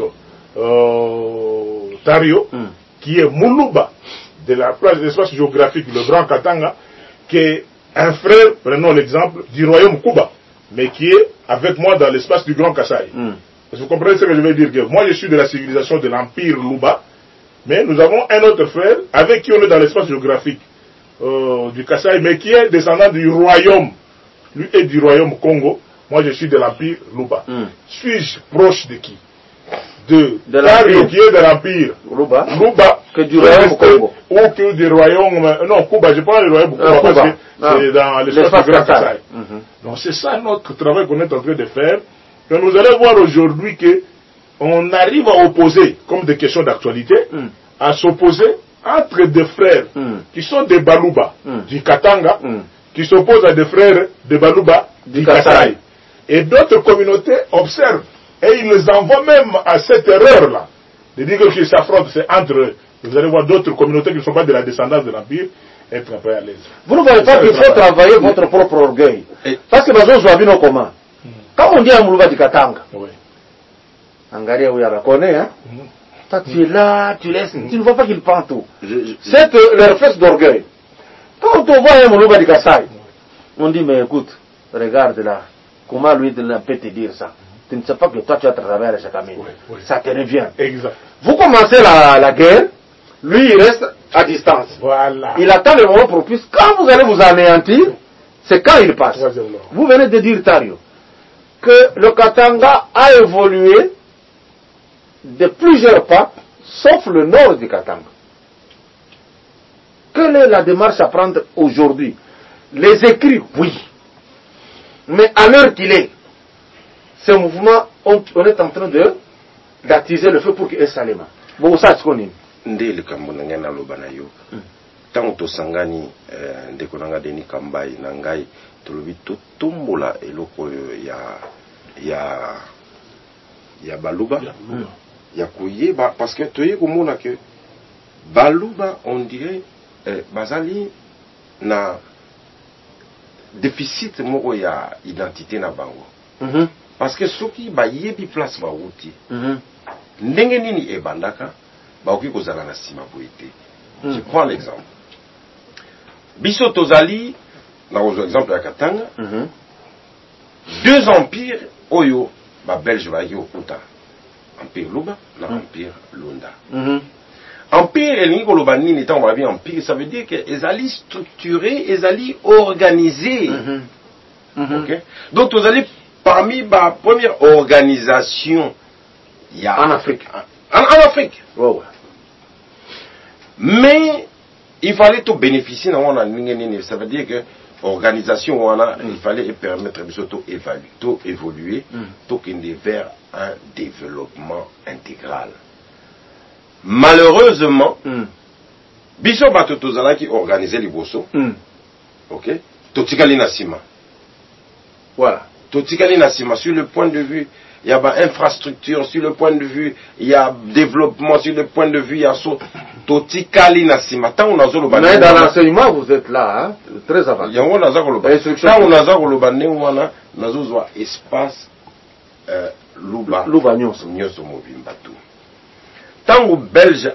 Tario, qui est Moulouba, de la place de l'espace géographique, le Grand Katanga, qui est un frère, prenons l'exemple, du royaume Kuba, mais qui est avec moi dans l'espace du Grand Kasaï. Vous comprenez ce que je veux dire? Que moi je suis de la civilisation de l'Empire Luba, mais nous avons un autre frère avec qui on est dans l'espace géographique du Kasaï, mais qui est descendant du royaume. Lui est du royaume Congo, moi je suis de l'Empire Luba. Suis-je proche de qui? De Tario qui est de l'Empire Luba, que du royaume Congo. Ou que du royaume... Non, Kuba, je parle du royaume Kuba parce que c'est dans l'espace du Grand Kasaï. Donc c'est ça notre travail qu'on est en train de faire. Que nous allons voir aujourd'hui qu'on arrive à opposer, comme des questions d'actualité, à s'opposer entre des frères qui sont des Baluba du Katanga, qui s'opposent à des frères de Baluba du Kasaï. Et d'autres communautés observent. Et ils les envoient même à cette erreur-là. De dire qu'ils s'affrontent, c'est entre eux. Vous allez voir d'autres communautés qui ne sont pas de la descendance de l'Empire être un peu à l'aise. Vous ne voyez pas qu'il faut travailler votre propre orgueil. Parce que dans un nos comment. Quand on dit à Moulouba du Katanga, Angaria où il y a la connaît, hein. Toi, tu es là, tu laisses, tu ne vois pas qu'il prend tout. C'est leur fesse d'orgueil. Quand on voit un Moulouba du Kasaï, on dit, mais écoute, regarde là, comment lui peut te dire ça? Tu ne sais pas que toi tu as travaillé à Chakamine. Ça te revient. Exact. Vous commencez la guerre, lui il reste à distance. Voilà. Il attend le moment propice. Quand vous allez vous anéantir, C'est quand il passe. Vous venez de dire, Tario, que le Katanga a évolué de plusieurs pas, sauf le nord du Katanga. Quelle est la démarche à prendre aujourd'hui? Les écrits, oui. Mais à l'heure qu'il est, ce mouvement, on est en train d'attiser le feu pour qu'il ait Salema. Bon, ça, c'est ce qu'on dit. Ndele kambona ngana lobana yo. Tango to sangani ndeko nanga Denis Kambai na ngai tolobi to tombola eloko ya baluba ya koyeba parce que toye komona que baluba on dirait bazali na déficit moko ya identité na bango. Parce que soki bayebi place bauti ndenge nini ebandaka baoki kozala na sima boite. Je prends l'exemple. Biso tozali na exemple ya Katanga. Deux empires oyo ba Belge ba yokuta. Empire Luba na empire Lunda. Empire elingi koloba nini tant on bien empire, ça veut dire que ezali structuré, ezali organisé. OK? Donc tozali parmi la première organisation en Afrique. En Afrique. Ouais. Mais il fallait tout bénéficier dans ça veut dire que organisation il fallait permettre de évoluer tout vers un développement intégral. Malheureusement, biso bato tozala qui organisait les bosso. OK? Totikali nasima. Voilà. Totikali nasima sur le point de vue il y a infrastructure, sur le point de vue il y a développement, sur le point de vue il y a Totikali nasima. Mais dans l'enseignement vous êtes là, hein? Très avancé. Yango nazakoloba. Tant on nazakoloba nengwana nazozwa espace luba nyonso mobimba tout. Tango Belge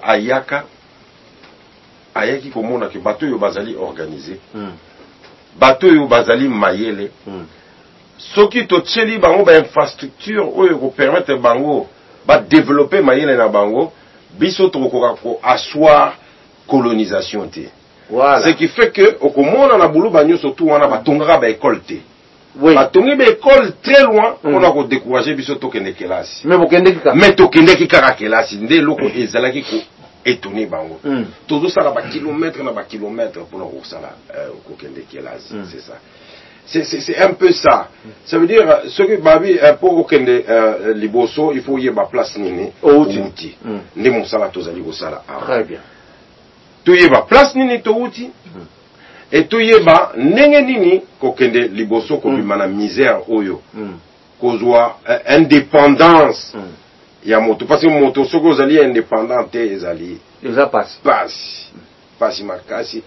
ayaki komona ke bato yo bazali organisé. Bato yo bazali mayele. Soki to tcheli bango ba infrastructure oyo ko permettre bango ba développer mayele na bango biso to ko asseoir colonisation te. Voilà. Ce qui fait que okomona na bulu banyo surtout wana batongaka ba école te. Oui. Batongi ba école très loin on a ko décourager biso to kende kelasi. Mais to kende ki kaka kelasi nde loko ezalaki ko étonné bango. Todo ça ba kilomètre na ba kilomètre pour na ko sala ko kende kelasi, c'est ça. C'est un peu ça. Ça veut dire, ce que Babi, pour aucun liboso, il faut y avoir place nini. Outi. Ne mon sala tozali go sala. Très bien. Tu y avoir place nini to outi. Et tu y avoir nenge nini kokende liboso ko bimana misère oyo. Kozwa indépendance. Ya moto parce que moto soko zali indépendant te ezali. Déjà passe. Passe makasi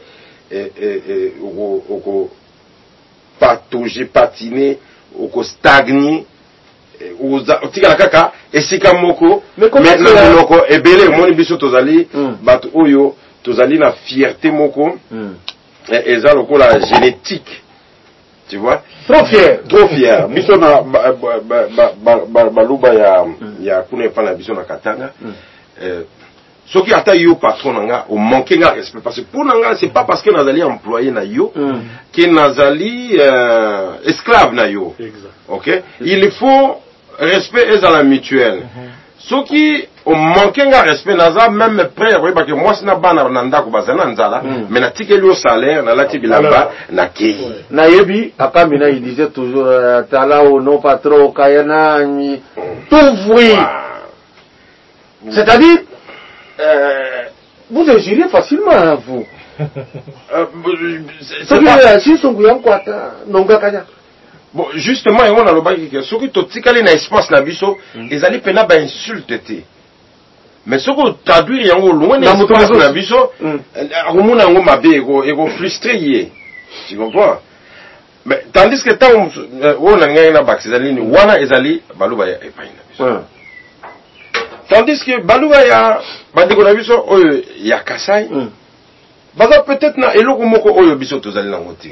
oko patauger, patiner, ou stagner, ou tika kaka, esika moko, mais loko ebele moni biso tozali, bat oyo tozali na fierté moko, eza loko la génétique, tu vois? Trop fier. Biso na baluba ya kuna pa na biso na Katanga. Ce qui a eu patron nanga au manquer nga respect parce que pour nanga c'est pas parce que nazali employé na yo que nazali esclave na yo. OK? Il faut respect et à la mutuelle. Ce qui au manquer nga respect naza même prêt parce que moi sina bana nanda ko bazana nzala mais na tikeli au salaire na lati bilamba na kei. Na yebi akamina il disait toujours tala au non patron kayana ni tout oui. C'est-à-dire vous ingérez facilement, hein, vous. Bon, justement, on a le bail que ceux qui totikali na espace na biso, ils allaient pena ba insulte te. Mais ceux qui traduire yango loin na espace na biso, omona yango mabe ego frustré. Tu comprends? Mais tandis que tant on a ngana ba ezali wana ezali baluba ya epaina biso. Tandis que baluba ya bandeko na biso oyo ya Kasai baza peut-être na eloko moko oyo biso tozali na ngoti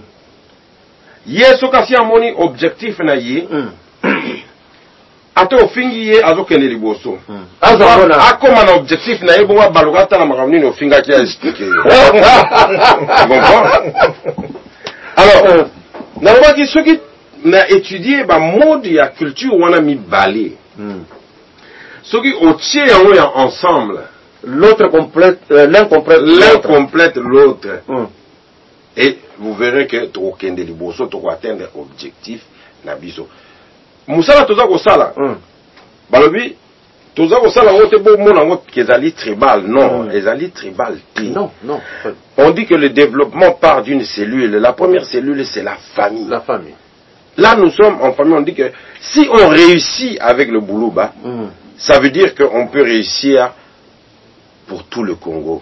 yeso kasi amoni objectif na ye ato ofingi ye azokende liboso akoma na objectif na ye bonga baluka tala makambo nini ofinga ki expliquer Alors, normalement, ceux qui ont étudié le mode de la culture, on a mis balai. Ceux qui ont tiré ensemble, l'autre complète, l'un complète l'autre. Et vous verrez que tu vas atteindre l'objectif. Moussala, tu as ça. Balobi, tu as ça, les tribal. Non, les tribal. Non. On dit que le développement part d'une cellule. La première cellule, c'est la famille. La famille. Là, nous sommes en famille. On dit que si on réussit avec le Boulouba, ça veut dire qu'on peut réussir pour tout le Congo.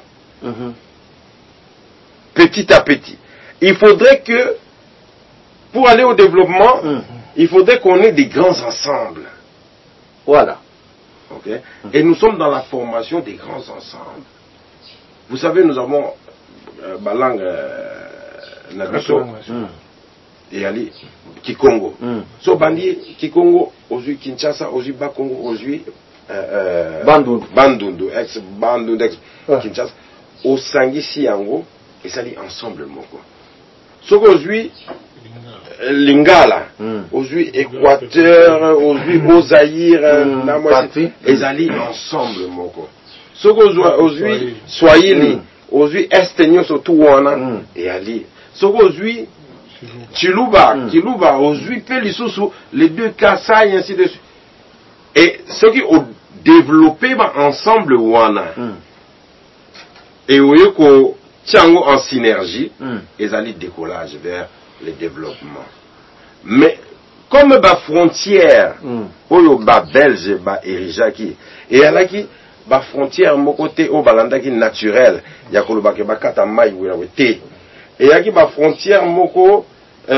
Petit à petit. Il faudrait que, pour aller au développement, il faudrait qu'on ait des grands ensembles. Voilà. Okay? Et nous sommes dans la formation des grands ensembles. Vous savez, nous avons Balang Nabiso et Ali Kikongo. So Bandi Kikongo, aujourd'hui Kinshasa, aujourd'hui Bakongo, aujourd'hui Bandundu, ex-Bandundu, ex-Kinshasa, au Sangi Siango, et ça dit ensemble, moko. So aujourd'hui Lingala, aujourd'hui Équateur, aujourd'hui Ozaïr, et ça dit ensemble, moko. So aujourd'hui Swahili, aujourd'hui Estenio, surtout Wana, et Ali. So aujourd'hui Chiluba, Kiluba, aujourd'hui Pelissousou, les deux Kassai, et ainsi de suite. Et ceux qui ont développé ensemble Wana, et où Tiango en synergie, ils allaient décollage vers le développement. Mais comme la frontière, où belge, Erijaki, et à la qui, la frontière, mon côté, au balandaki naturel, il y a que bakata maï ou et il y a qui la frontière, moko,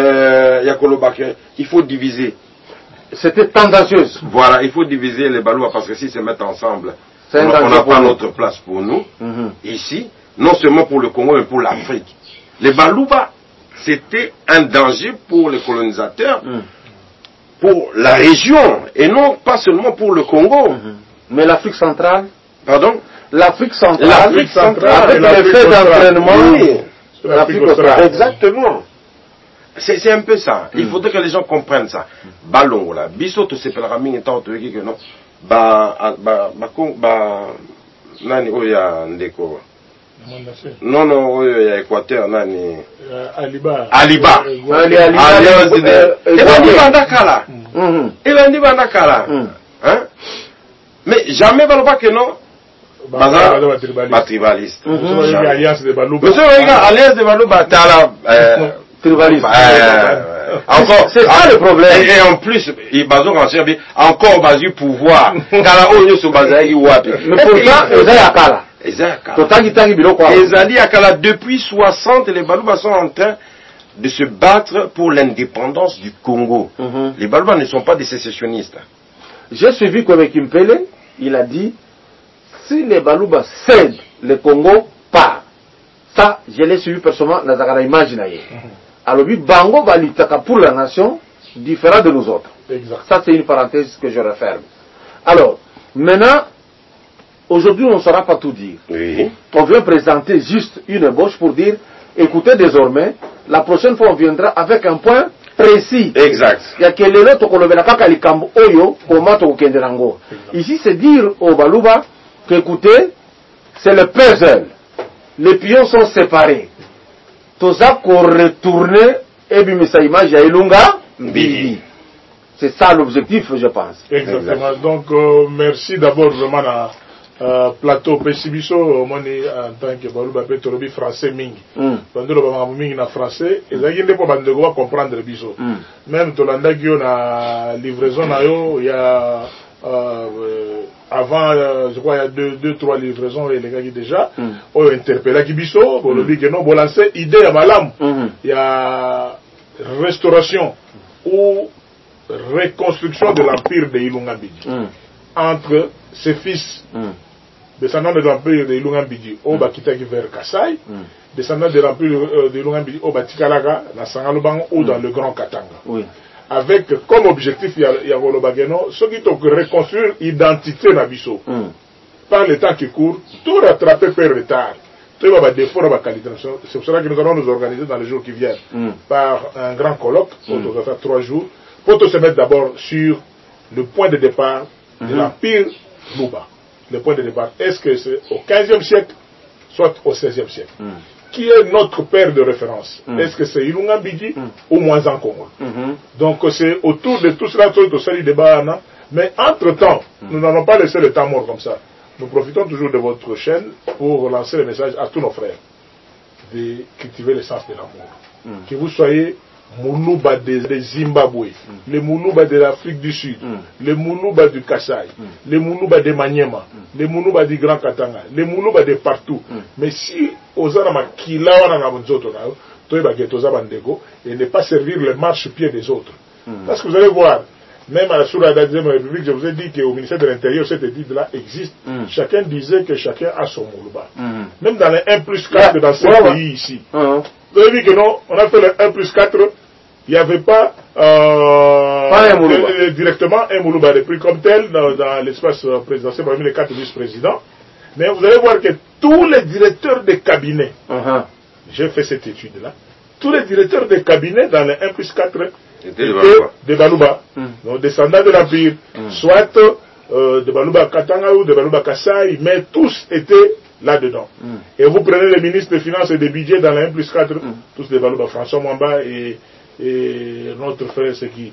il faut diviser. C'était tendancieuse. Voilà, il faut diviser les Balouba parce que s'ils se mettent ensemble, on n'a pas notre place pour nous. Ici, non seulement pour le Congo, mais pour l'Afrique. Les Balouba, c'était un danger pour les colonisateurs, pour la région, et non pas seulement pour le Congo. Mais l'Afrique centrale? Pardon? L'Afrique centrale, avec l'effet d'entraînement. Oui. L'Afrique australe. Exactement. C'est un peu ça. Il faudrait que les gens comprennent ça. Ballon, là. Biso, tu sais, Pelraming et tant, tu dis que non. Nani, oya, ndeko. Non, oya, Équateur, nani. Aliba. Elandi Bandakala. Hein? Mais jamais Baloba que non. Tribaliste. Alliance de Balouba. Alliance de Balouba, tribaliste. Encore, c'est ça le problème. Et en plus, il baso en Serbie, encore basu pouvoir. Kala onyo so bazaï wapi. Mais pourtant, Ezali Akala. Ezali Akala, depuis 60, les Balouba sont en train de se battre pour l'indépendance du Congo. Les Balouba ne sont pas des sécessionnistes. J'ai suivi Kwame Kimpele, il a dit, si les Balouba cèdent, le Congo part. Ça, je l'ai suivi personnellement dans la image. Alors, Bango va lutter pour la nation, différent de nous autres. Exact. Ça, c'est une parenthèse que je referme. Alors, maintenant, aujourd'hui, on ne saura pas tout dire. Oui. On vient présenter juste une ébauche pour dire, écoutez désormais, la prochaine fois, on viendra avec un point précis. Exact. Ici, c'est dire au Balouba qu'écoutez, c'est le puzzle. Les pions sont séparés. Tout ça qu'on retourne et bimisa image à Ilunga Bibi. C'est ça l'objectif, je pense. Exactement. Donc, merci d'abord vraiment à plateau Pessibiso, moi en tant que Balouba Petorobi français mingi. Quand on va mingi na français, et là il ne peut pas comprendre biso. Même Tolanda qui on a livraison na yo, il y a avant, je crois, il y a deux, trois livraisons, et les gars qui déjà, ont interpellé Kibiso, pour le dire que non, pour lancer idée à Malam, il y a restauration ou reconstruction de l'empire de Ilunga Bidi. Entre ses fils, descendants de l'empire de Ilunga Bidi, au Bakitaki vers Kassai, descendants de l'empire de Ilunga Bidi, au Batikalaga, dans Sangalubang ou dans le Grand Katanga. Avec comme objectif, il y a Golobageno, ceux qui ont reconstruire l'identité Nabiso. Par le temps qui court, tout rattraper par retard. C'est pour cela que nous allons nous organiser dans les jours qui viennent par un grand colloque, on va faire 3 jours, pour se mettre d'abord sur le point de départ de l'Empire Luba. Le point de départ, est-ce que c'est au 15e siècle, soit au 16e siècle? Qui est notre père de référence? Est-ce que c'est Ilunga Bidi ou Mwanzan Congo? Donc c'est autour de tout cela, tout ce débat. Mais entre-temps, nous n'allons pas laisser le temps mort comme ça. Nous profitons toujours de votre chaîne pour lancer le message à tous nos frères de cultiver le sens de l'amour. Que vous soyez Moulouba de Zimbabwe, les Moulouba de l'Afrique du Sud, les Moulouba du Kasaï, les Moulouba de Maniema, les Moulouba du Grand Katanga, les Moulouba de partout. Mais si Ozarama Kilawana Namonzoto, et ne pas servir les marche-pieds des autres. Parce que vous allez voir, même sous la deuxième République, je vous ai dit qu'au ministère de l'Intérieur, cette étude-là existe. Chacun disait que chacun a son Moulouba. Même dans les 1+4 dans ce pays ici. Vous avez vu que non, on a fait le 1+4, il n'y avait pas, directement un Moulouba de prix comme tel dans l'espace présidentiel parmi les 4 vice-présidents. Mais vous allez voir que tous les directeurs de cabinet, j'ai fait cette étude-là, tous les directeurs de cabinet dans les 1+4 étaient des Balouba, donc descendants de l'Empire, soit de Balouba Katanga ou de Balouba Kasaï, mais tous étaient là-dedans. Et vous prenez les ministres des Finances et des budgets dans les 1+4, tous des Balouba, François Mwamba et notre frère, c'est qui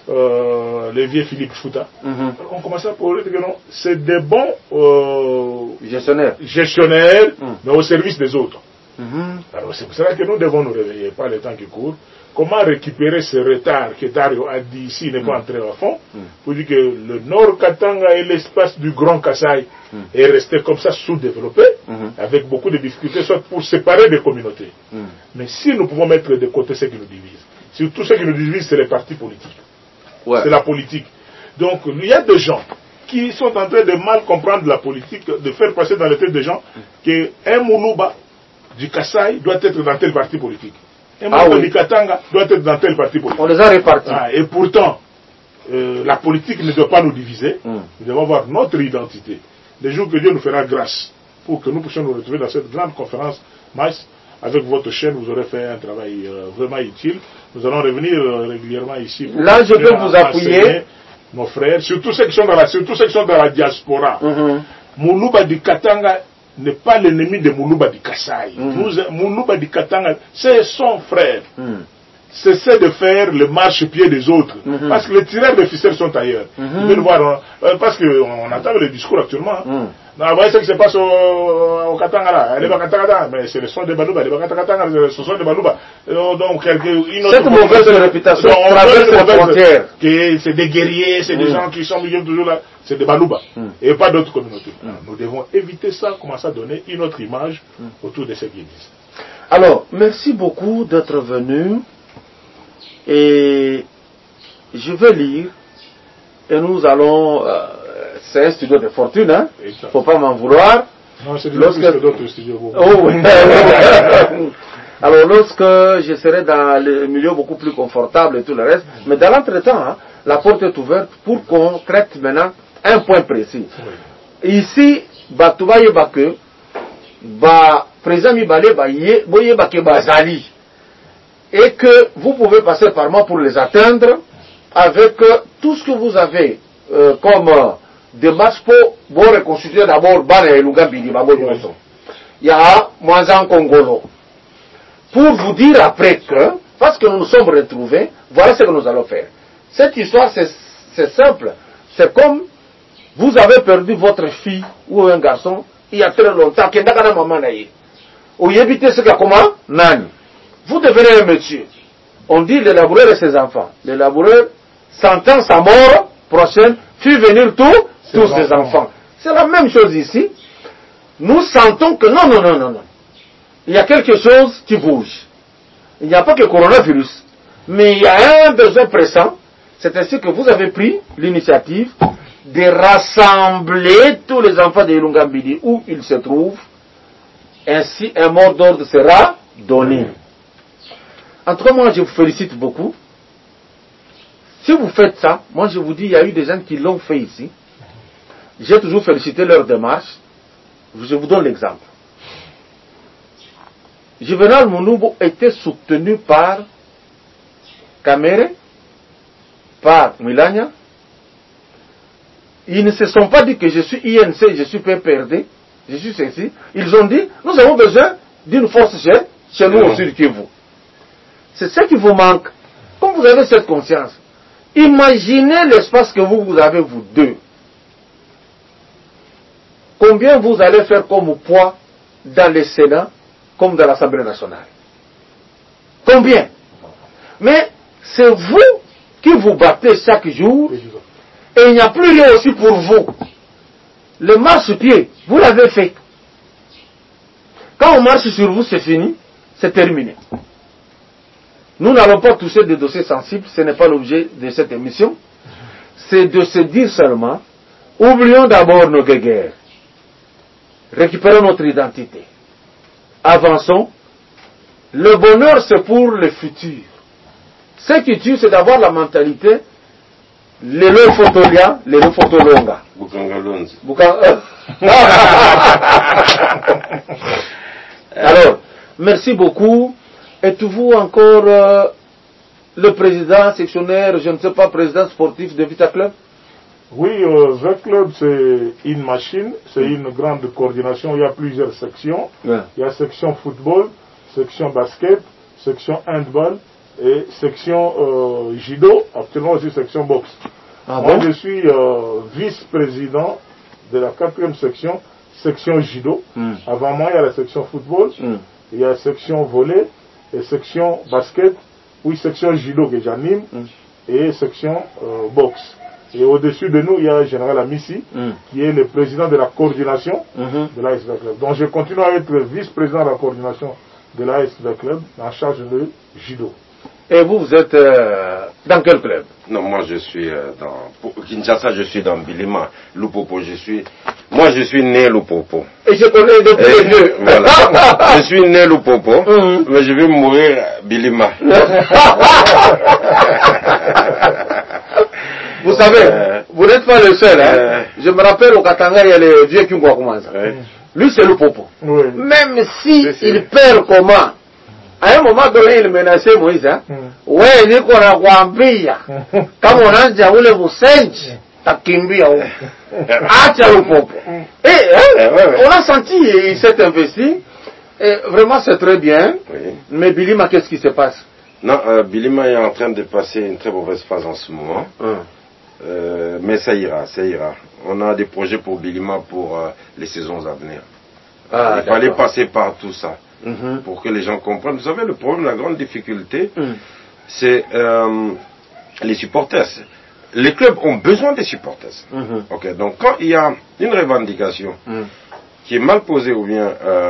le vieux Philippe Fouta. On commence à dire que non, c'est des bons gestionnaires, mais au service des autres. Alors c'est pour cela que nous devons nous réveiller, pas le temps qui court. Comment récupérer ce retard que Dario a dit ici n'est pas entré à fond, pour dire que le Nord Katanga et l'espace du Grand Kasaï est resté comme ça sous-développé, avec beaucoup de difficultés, soit pour séparer des communautés. Mais si nous pouvons mettre de côté ce qui nous divise, surtout ce qui nous divise, c'est les partis politiques. C'est la politique. Donc il y a des gens qui sont en train de mal comprendre la politique, de faire passer dans les têtes des gens qu'un Moulouba du Kasaï doit être dans tel parti politique. Un Moulouba du Katanga doit être dans tel parti politique. On les a répartis. Et pourtant, la politique ne doit pas nous diviser. Nous devons avoir notre identité. Les jours que Dieu nous fera grâce pour que nous puissions nous retrouver dans cette grande conférence, avec votre chaîne, vous aurez fait un travail vraiment utile. Nous allons revenir régulièrement ici. Là, je peux vous appuyer. Nos frères, surtout ceux qui sont dans la diaspora. Moulouba du Katanga n'est pas l'ennemi de Moulouba du Kasaï. Moulouba du Katanga, c'est son frère. Cessez de faire le marche-pied des autres. Parce que les tireurs de ficelles sont ailleurs. Vous le voir, parce qu'on entend le discours actuellement. Vous voyez ce qui se passe au Katanga là. Mais c'est le son de Balouba. Ce son de Balouba. Donc, cette mauvaise réputation traverse les frontières. C'est des guerriers, c'est des gens qui sont toujours là. C'est des Balouba. Et pas d'autres communautés. Nous devons éviter ça, commencer à donner une autre image autour de ce qui existe. Alors, merci beaucoup d'être venu. Et je vais lire. Et nous allons... c'est un studio de fortune, hein. Il ne faut pas m'en vouloir. Non, c'est d'autres studios. Oh, oui. Alors, lorsque je serai dans le milieu beaucoup plus confortable et tout le reste, mais dans l'entretemps, hein, la porte est ouverte pour qu'on traite maintenant un point précis. Ici, Batouba Yebake, président Mibale, Boyebake Bazali, et que vous pouvez passer par moi pour les atteindre avec tout ce que vous avez comme démarche pour reconstituer d'abord Bane et Lugambidi, il y a Mwanzan Congolo. Pour vous dire après que, parce que nous nous sommes retrouvés, voilà ce que nous allons faire. Cette histoire, c'est simple. C'est comme vous avez perdu votre fille ou un garçon il y a très longtemps. Vous devenez un monsieur. On dit le laboureur et ses enfants. Le laboureur, sentant sa mort prochaine, fit venir tous ses enfants. C'est la même chose ici. Nous sentons que non. Il y a quelque chose qui bouge. Il n'y a pas que le coronavirus. Mais il y a un besoin pressant. C'est ainsi que vous avez pris l'initiative de rassembler tous les enfants de Lungambidi où ils se trouvent. Ainsi, un mot d'ordre sera donné. En tout cas, moi, je vous félicite beaucoup. Si vous faites ça, moi, je vous dis, il y a eu des gens qui l'ont fait ici. J'ai toujours félicité leur démarche. Je vous donne l'exemple. Juvenal Mounoubo était soutenu par Kamere, par Milania. Ils ne se sont pas dit que je suis INC, je suis PPRD, je suis ceci. Ils ont dit, nous avons besoin d'une force chez nous au Sud Kivu. C'est ce qui vous manque. Comme vous avez cette conscience, imaginez l'espace que vous avez, vous deux. Combien vous allez faire comme poids dans le Sénat, comme dans l'Assemblée nationale? Combien? Mais c'est vous qui vous battez chaque jour, et il n'y a plus rien aussi pour vous. Le marche-pied, vous l'avez fait. Quand on marche sur vous, c'est fini, c'est terminé. Nous n'allons pas toucher des dossiers sensibles, ce n'est pas l'objet de cette émission. C'est de se dire seulement, oublions d'abord nos guerres, récupérons notre identité, avançons. Le bonheur, c'est pour le futur. Ce qui tue, c'est d'avoir la mentalité lelo fotolia, lelo fotolonga. Alors, merci beaucoup. Êtes-vous encore le président sectionnaire, je ne sais pas, président sportif de Vita Club? Oui, Vita Club, c'est une machine, c'est une grande coordination. Il y a plusieurs sections. Ouais. Il y a section football, section basket, section handball et section judo, actuellement aussi section boxe. Ah Moi, bon? je suis vice-président de la 4e section, section judo. Avant moi, il y a la section football, il y a la section volley et section basket, oui, section judo que j'anime et section boxe. Et au-dessus de nous, il y a le général Amissi, qui est le président de la coordination de l'AS Vita Club. Donc, je continue à être vice-président de la coordination de l'AS Vita Club, en charge de judo. Et vous, vous êtes dans quel club? Non, moi je suis dans Kinshasa, je suis dans Bilima, Lupopo, moi je suis né Lupopo. Et je connais depuis les deux. Voilà. Je suis né Lupopo, mais je vais mourir Bilima. Vous savez, vous n'êtes pas le seul. Hein? Je me rappelle au Katanga, il y a le vieux Kingwakumanza. Lui, c'est Lupopo. Oui. Même si il perd comment? À un moment donné, il menaçait Moïse. Hein? Ouais, il dit qu'on a Wambia. Quand on a dit, vous senji, takimbia. Ah, tiens, Lupopo. Et on a senti, il s'est investi. Et vraiment, c'est très bien. Oui. Mais Bilima, qu'est-ce qui se passe? Non, Bilima est en train de passer une très mauvaise phase en ce moment. Mais ça ira, ça ira. On a des projets pour Bilima pour les saisons à venir. Il fallait passer par tout ça pour que les gens comprennent. Vous savez, le problème, la grande difficulté, c'est les supporters. Les clubs ont besoin des supporters. Okay, donc quand il y a une revendication qui est mal posée ou bien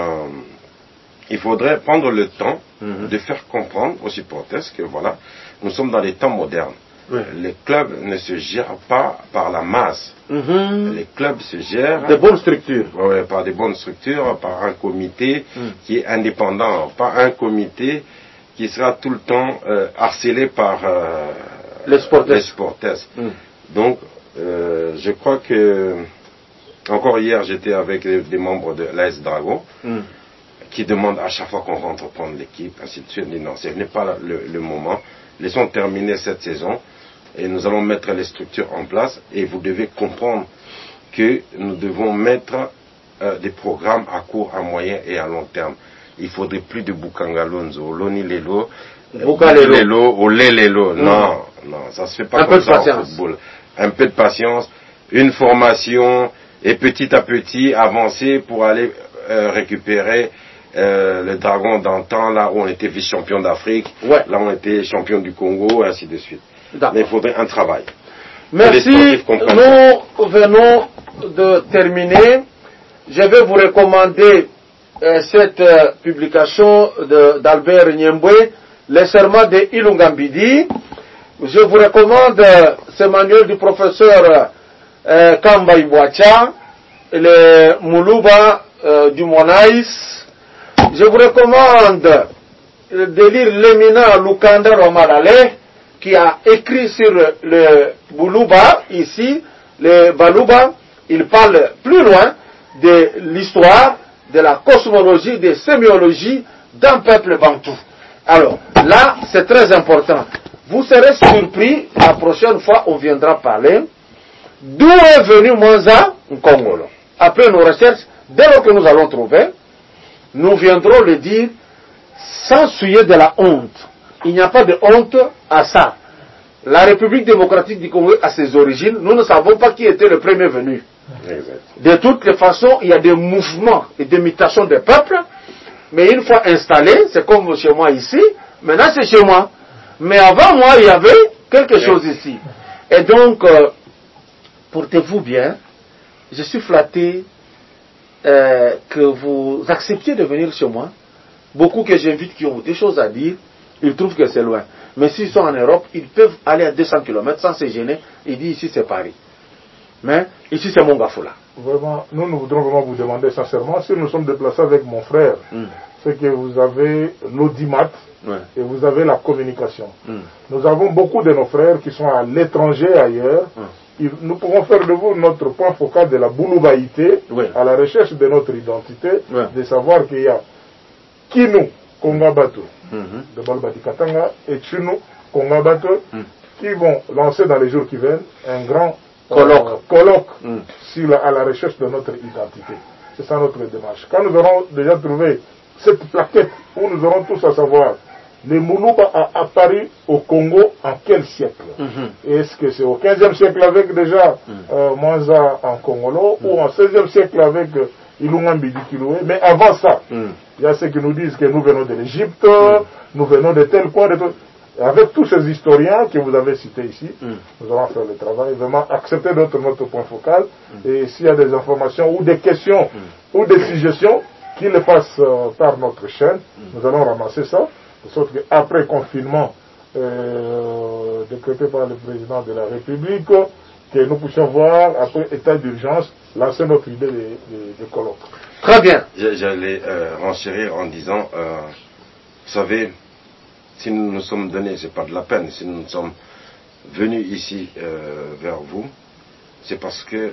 il faudrait prendre le temps de faire comprendre aux supporters que voilà, nous sommes dans les temps modernes. Les clubs ne se gèrent pas par la masse. Les clubs se gèrent de bonnes structures. Par des bonnes structures, par un comité qui est indépendant, pas un comité qui sera tout le temps harcelé par les supporters. Donc, je crois que encore hier, j'étais avec des membres de l'AS Dragon qui demandent à chaque fois qu'on rentre prendre l'équipe, ainsi de suite. Non, ce n'est pas le moment. Laissons terminer cette saison et nous allons mettre les structures en place. Et vous devez comprendre que nous devons mettre des programmes à court, à moyen et à long terme. Il faudrait plus de Bukangalonzo, Loni Lelo, Lelo, Olé Lelo. Non, non, ça se fait pas comme ça en football. Un peu de patience, une formation et petit à petit avancer pour aller récupérer le Dragon d'antan, là où on était vice-champion d'Afrique, là où on était champion du Congo, et ainsi de suite. Mais il faudrait un travail. Merci. Nous venons de terminer. Je vais vous recommander cette publication d'Albert Niembwe, Les serments de Ilungambidi. Je vous recommande ce manuel du professeur Kamba Iboacha, le Moulouba du Monaïs. Je vous recommande de lire l'éminent Lukanda Romadale, qui a écrit sur le Boulouba, ici, le Balouba. Il parle plus loin de l'histoire, de la cosmologie, de sémiologie d'un peuple bantou. Alors, là, c'est très important. Vous serez surpris, la prochaine fois, on viendra parler d'où est venu Mwanza Nkongolo. Après nos recherches, dès lors que nous allons trouver, nous viendrons le dire sans souiller de la honte. Il n'y a pas de honte à ça. La République démocratique du Congo a ses origines. Nous ne savons pas qui était le premier venu. De toutes les façons, il y a des mouvements et des mutations des peuples. Mais une fois installé, c'est comme chez moi ici. Maintenant, c'est chez moi. Mais avant moi, il y avait quelque chose ici. Et donc, portez-vous bien. Je suis flatté que vous acceptiez de venir chez moi. Beaucoup que j'invite qui ont des choses à dire, ils trouvent que c'est loin. Mais s'ils sont en Europe, ils peuvent aller à 200 km sans se gêner. Ils disent ici c'est Paris. Mais ici c'est Mongafula. Vraiment, nous voudrons vraiment vous demander sincèrement, si nous sommes déplacés avec mon frère, c'est que vous avez l'audimat et vous avez la communication. Nous avons beaucoup de nos frères qui sont à l'étranger ailleurs. Nous pouvons faire de vous notre point focal de la bouloubaïté, à la recherche de notre identité, de savoir qu'il y a Kinu Kongabato de Balbati Katanga et Chunu Kongabato qui vont lancer dans les jours qui viennent un grand colloque à la recherche de notre identité. C'est ça notre démarche. Quand nous aurons déjà trouvé cette plaquette où nous aurons tous à savoir les Moulouba a apparu au Congo en quel siècle? Est-ce que c'est au 15e siècle avec déjà Mwanza en Congolo ou en 16e siècle avec Ilungambi Dikiloué? Mais avant ça, il y a ceux qui nous disent que nous venons de l'Égypte, nous venons de tel coin, avec tous ces historiens que vous avez cités ici, nous allons faire le travail, vraiment accepter notre point focal, et s'il y a des informations ou des questions ou des suggestions, qu'ils le passent par notre chaîne, nous allons ramasser ça, de sorte qu'après confinement décrété par le président de la République, que nous puissions voir, après état d'urgence, lancer notre idée de colloque. Très bien. J'allais renchérir en disant, vous savez, si nous nous sommes donnés, c'est pas de la peine, si nous sommes venus ici vers vous, c'est parce que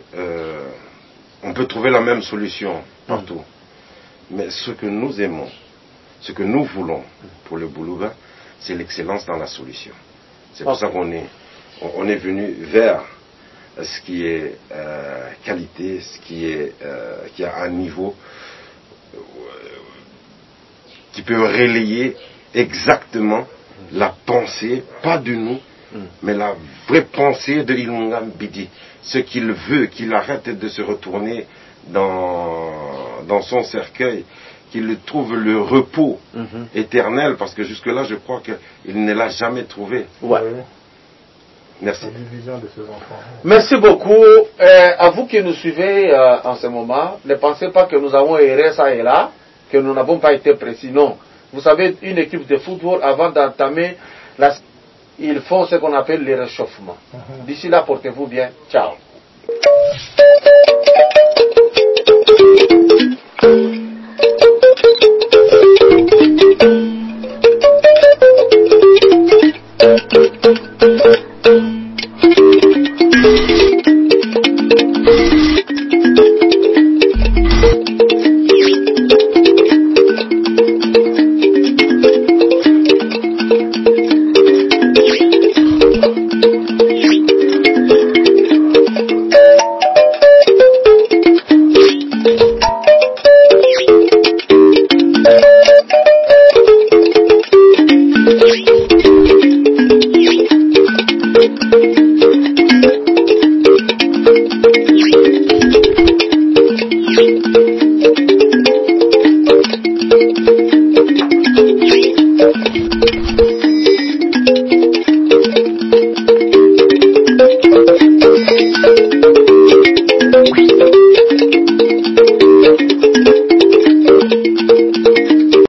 on peut trouver la même solution partout. Mais ce que nous aimons, ce que nous voulons pour le Boulouba, c'est l'excellence dans la solution. C'est pour ça qu'on est venu vers ce qui est qualité, ce qui a un niveau qui peut relayer exactement la pensée, pas de nous, mais la vraie pensée de Ilunga Mbidi. Ce qu'il veut, qu'il arrête de se retourner dans son cercueil, qu'il trouve le repos éternel, parce que jusque-là, je crois qu'il ne l'a jamais trouvé. Merci. La division de ses enfants. Merci beaucoup. À vous qui nous suivez en ce moment, ne pensez pas que nous avons erré ça et là, que nous n'avons pas été précis. Non. Vous savez, une équipe de football, avant d'entamer, ils font ce qu'on appelle les réchauffements. D'ici là, portez-vous bien. Ciao.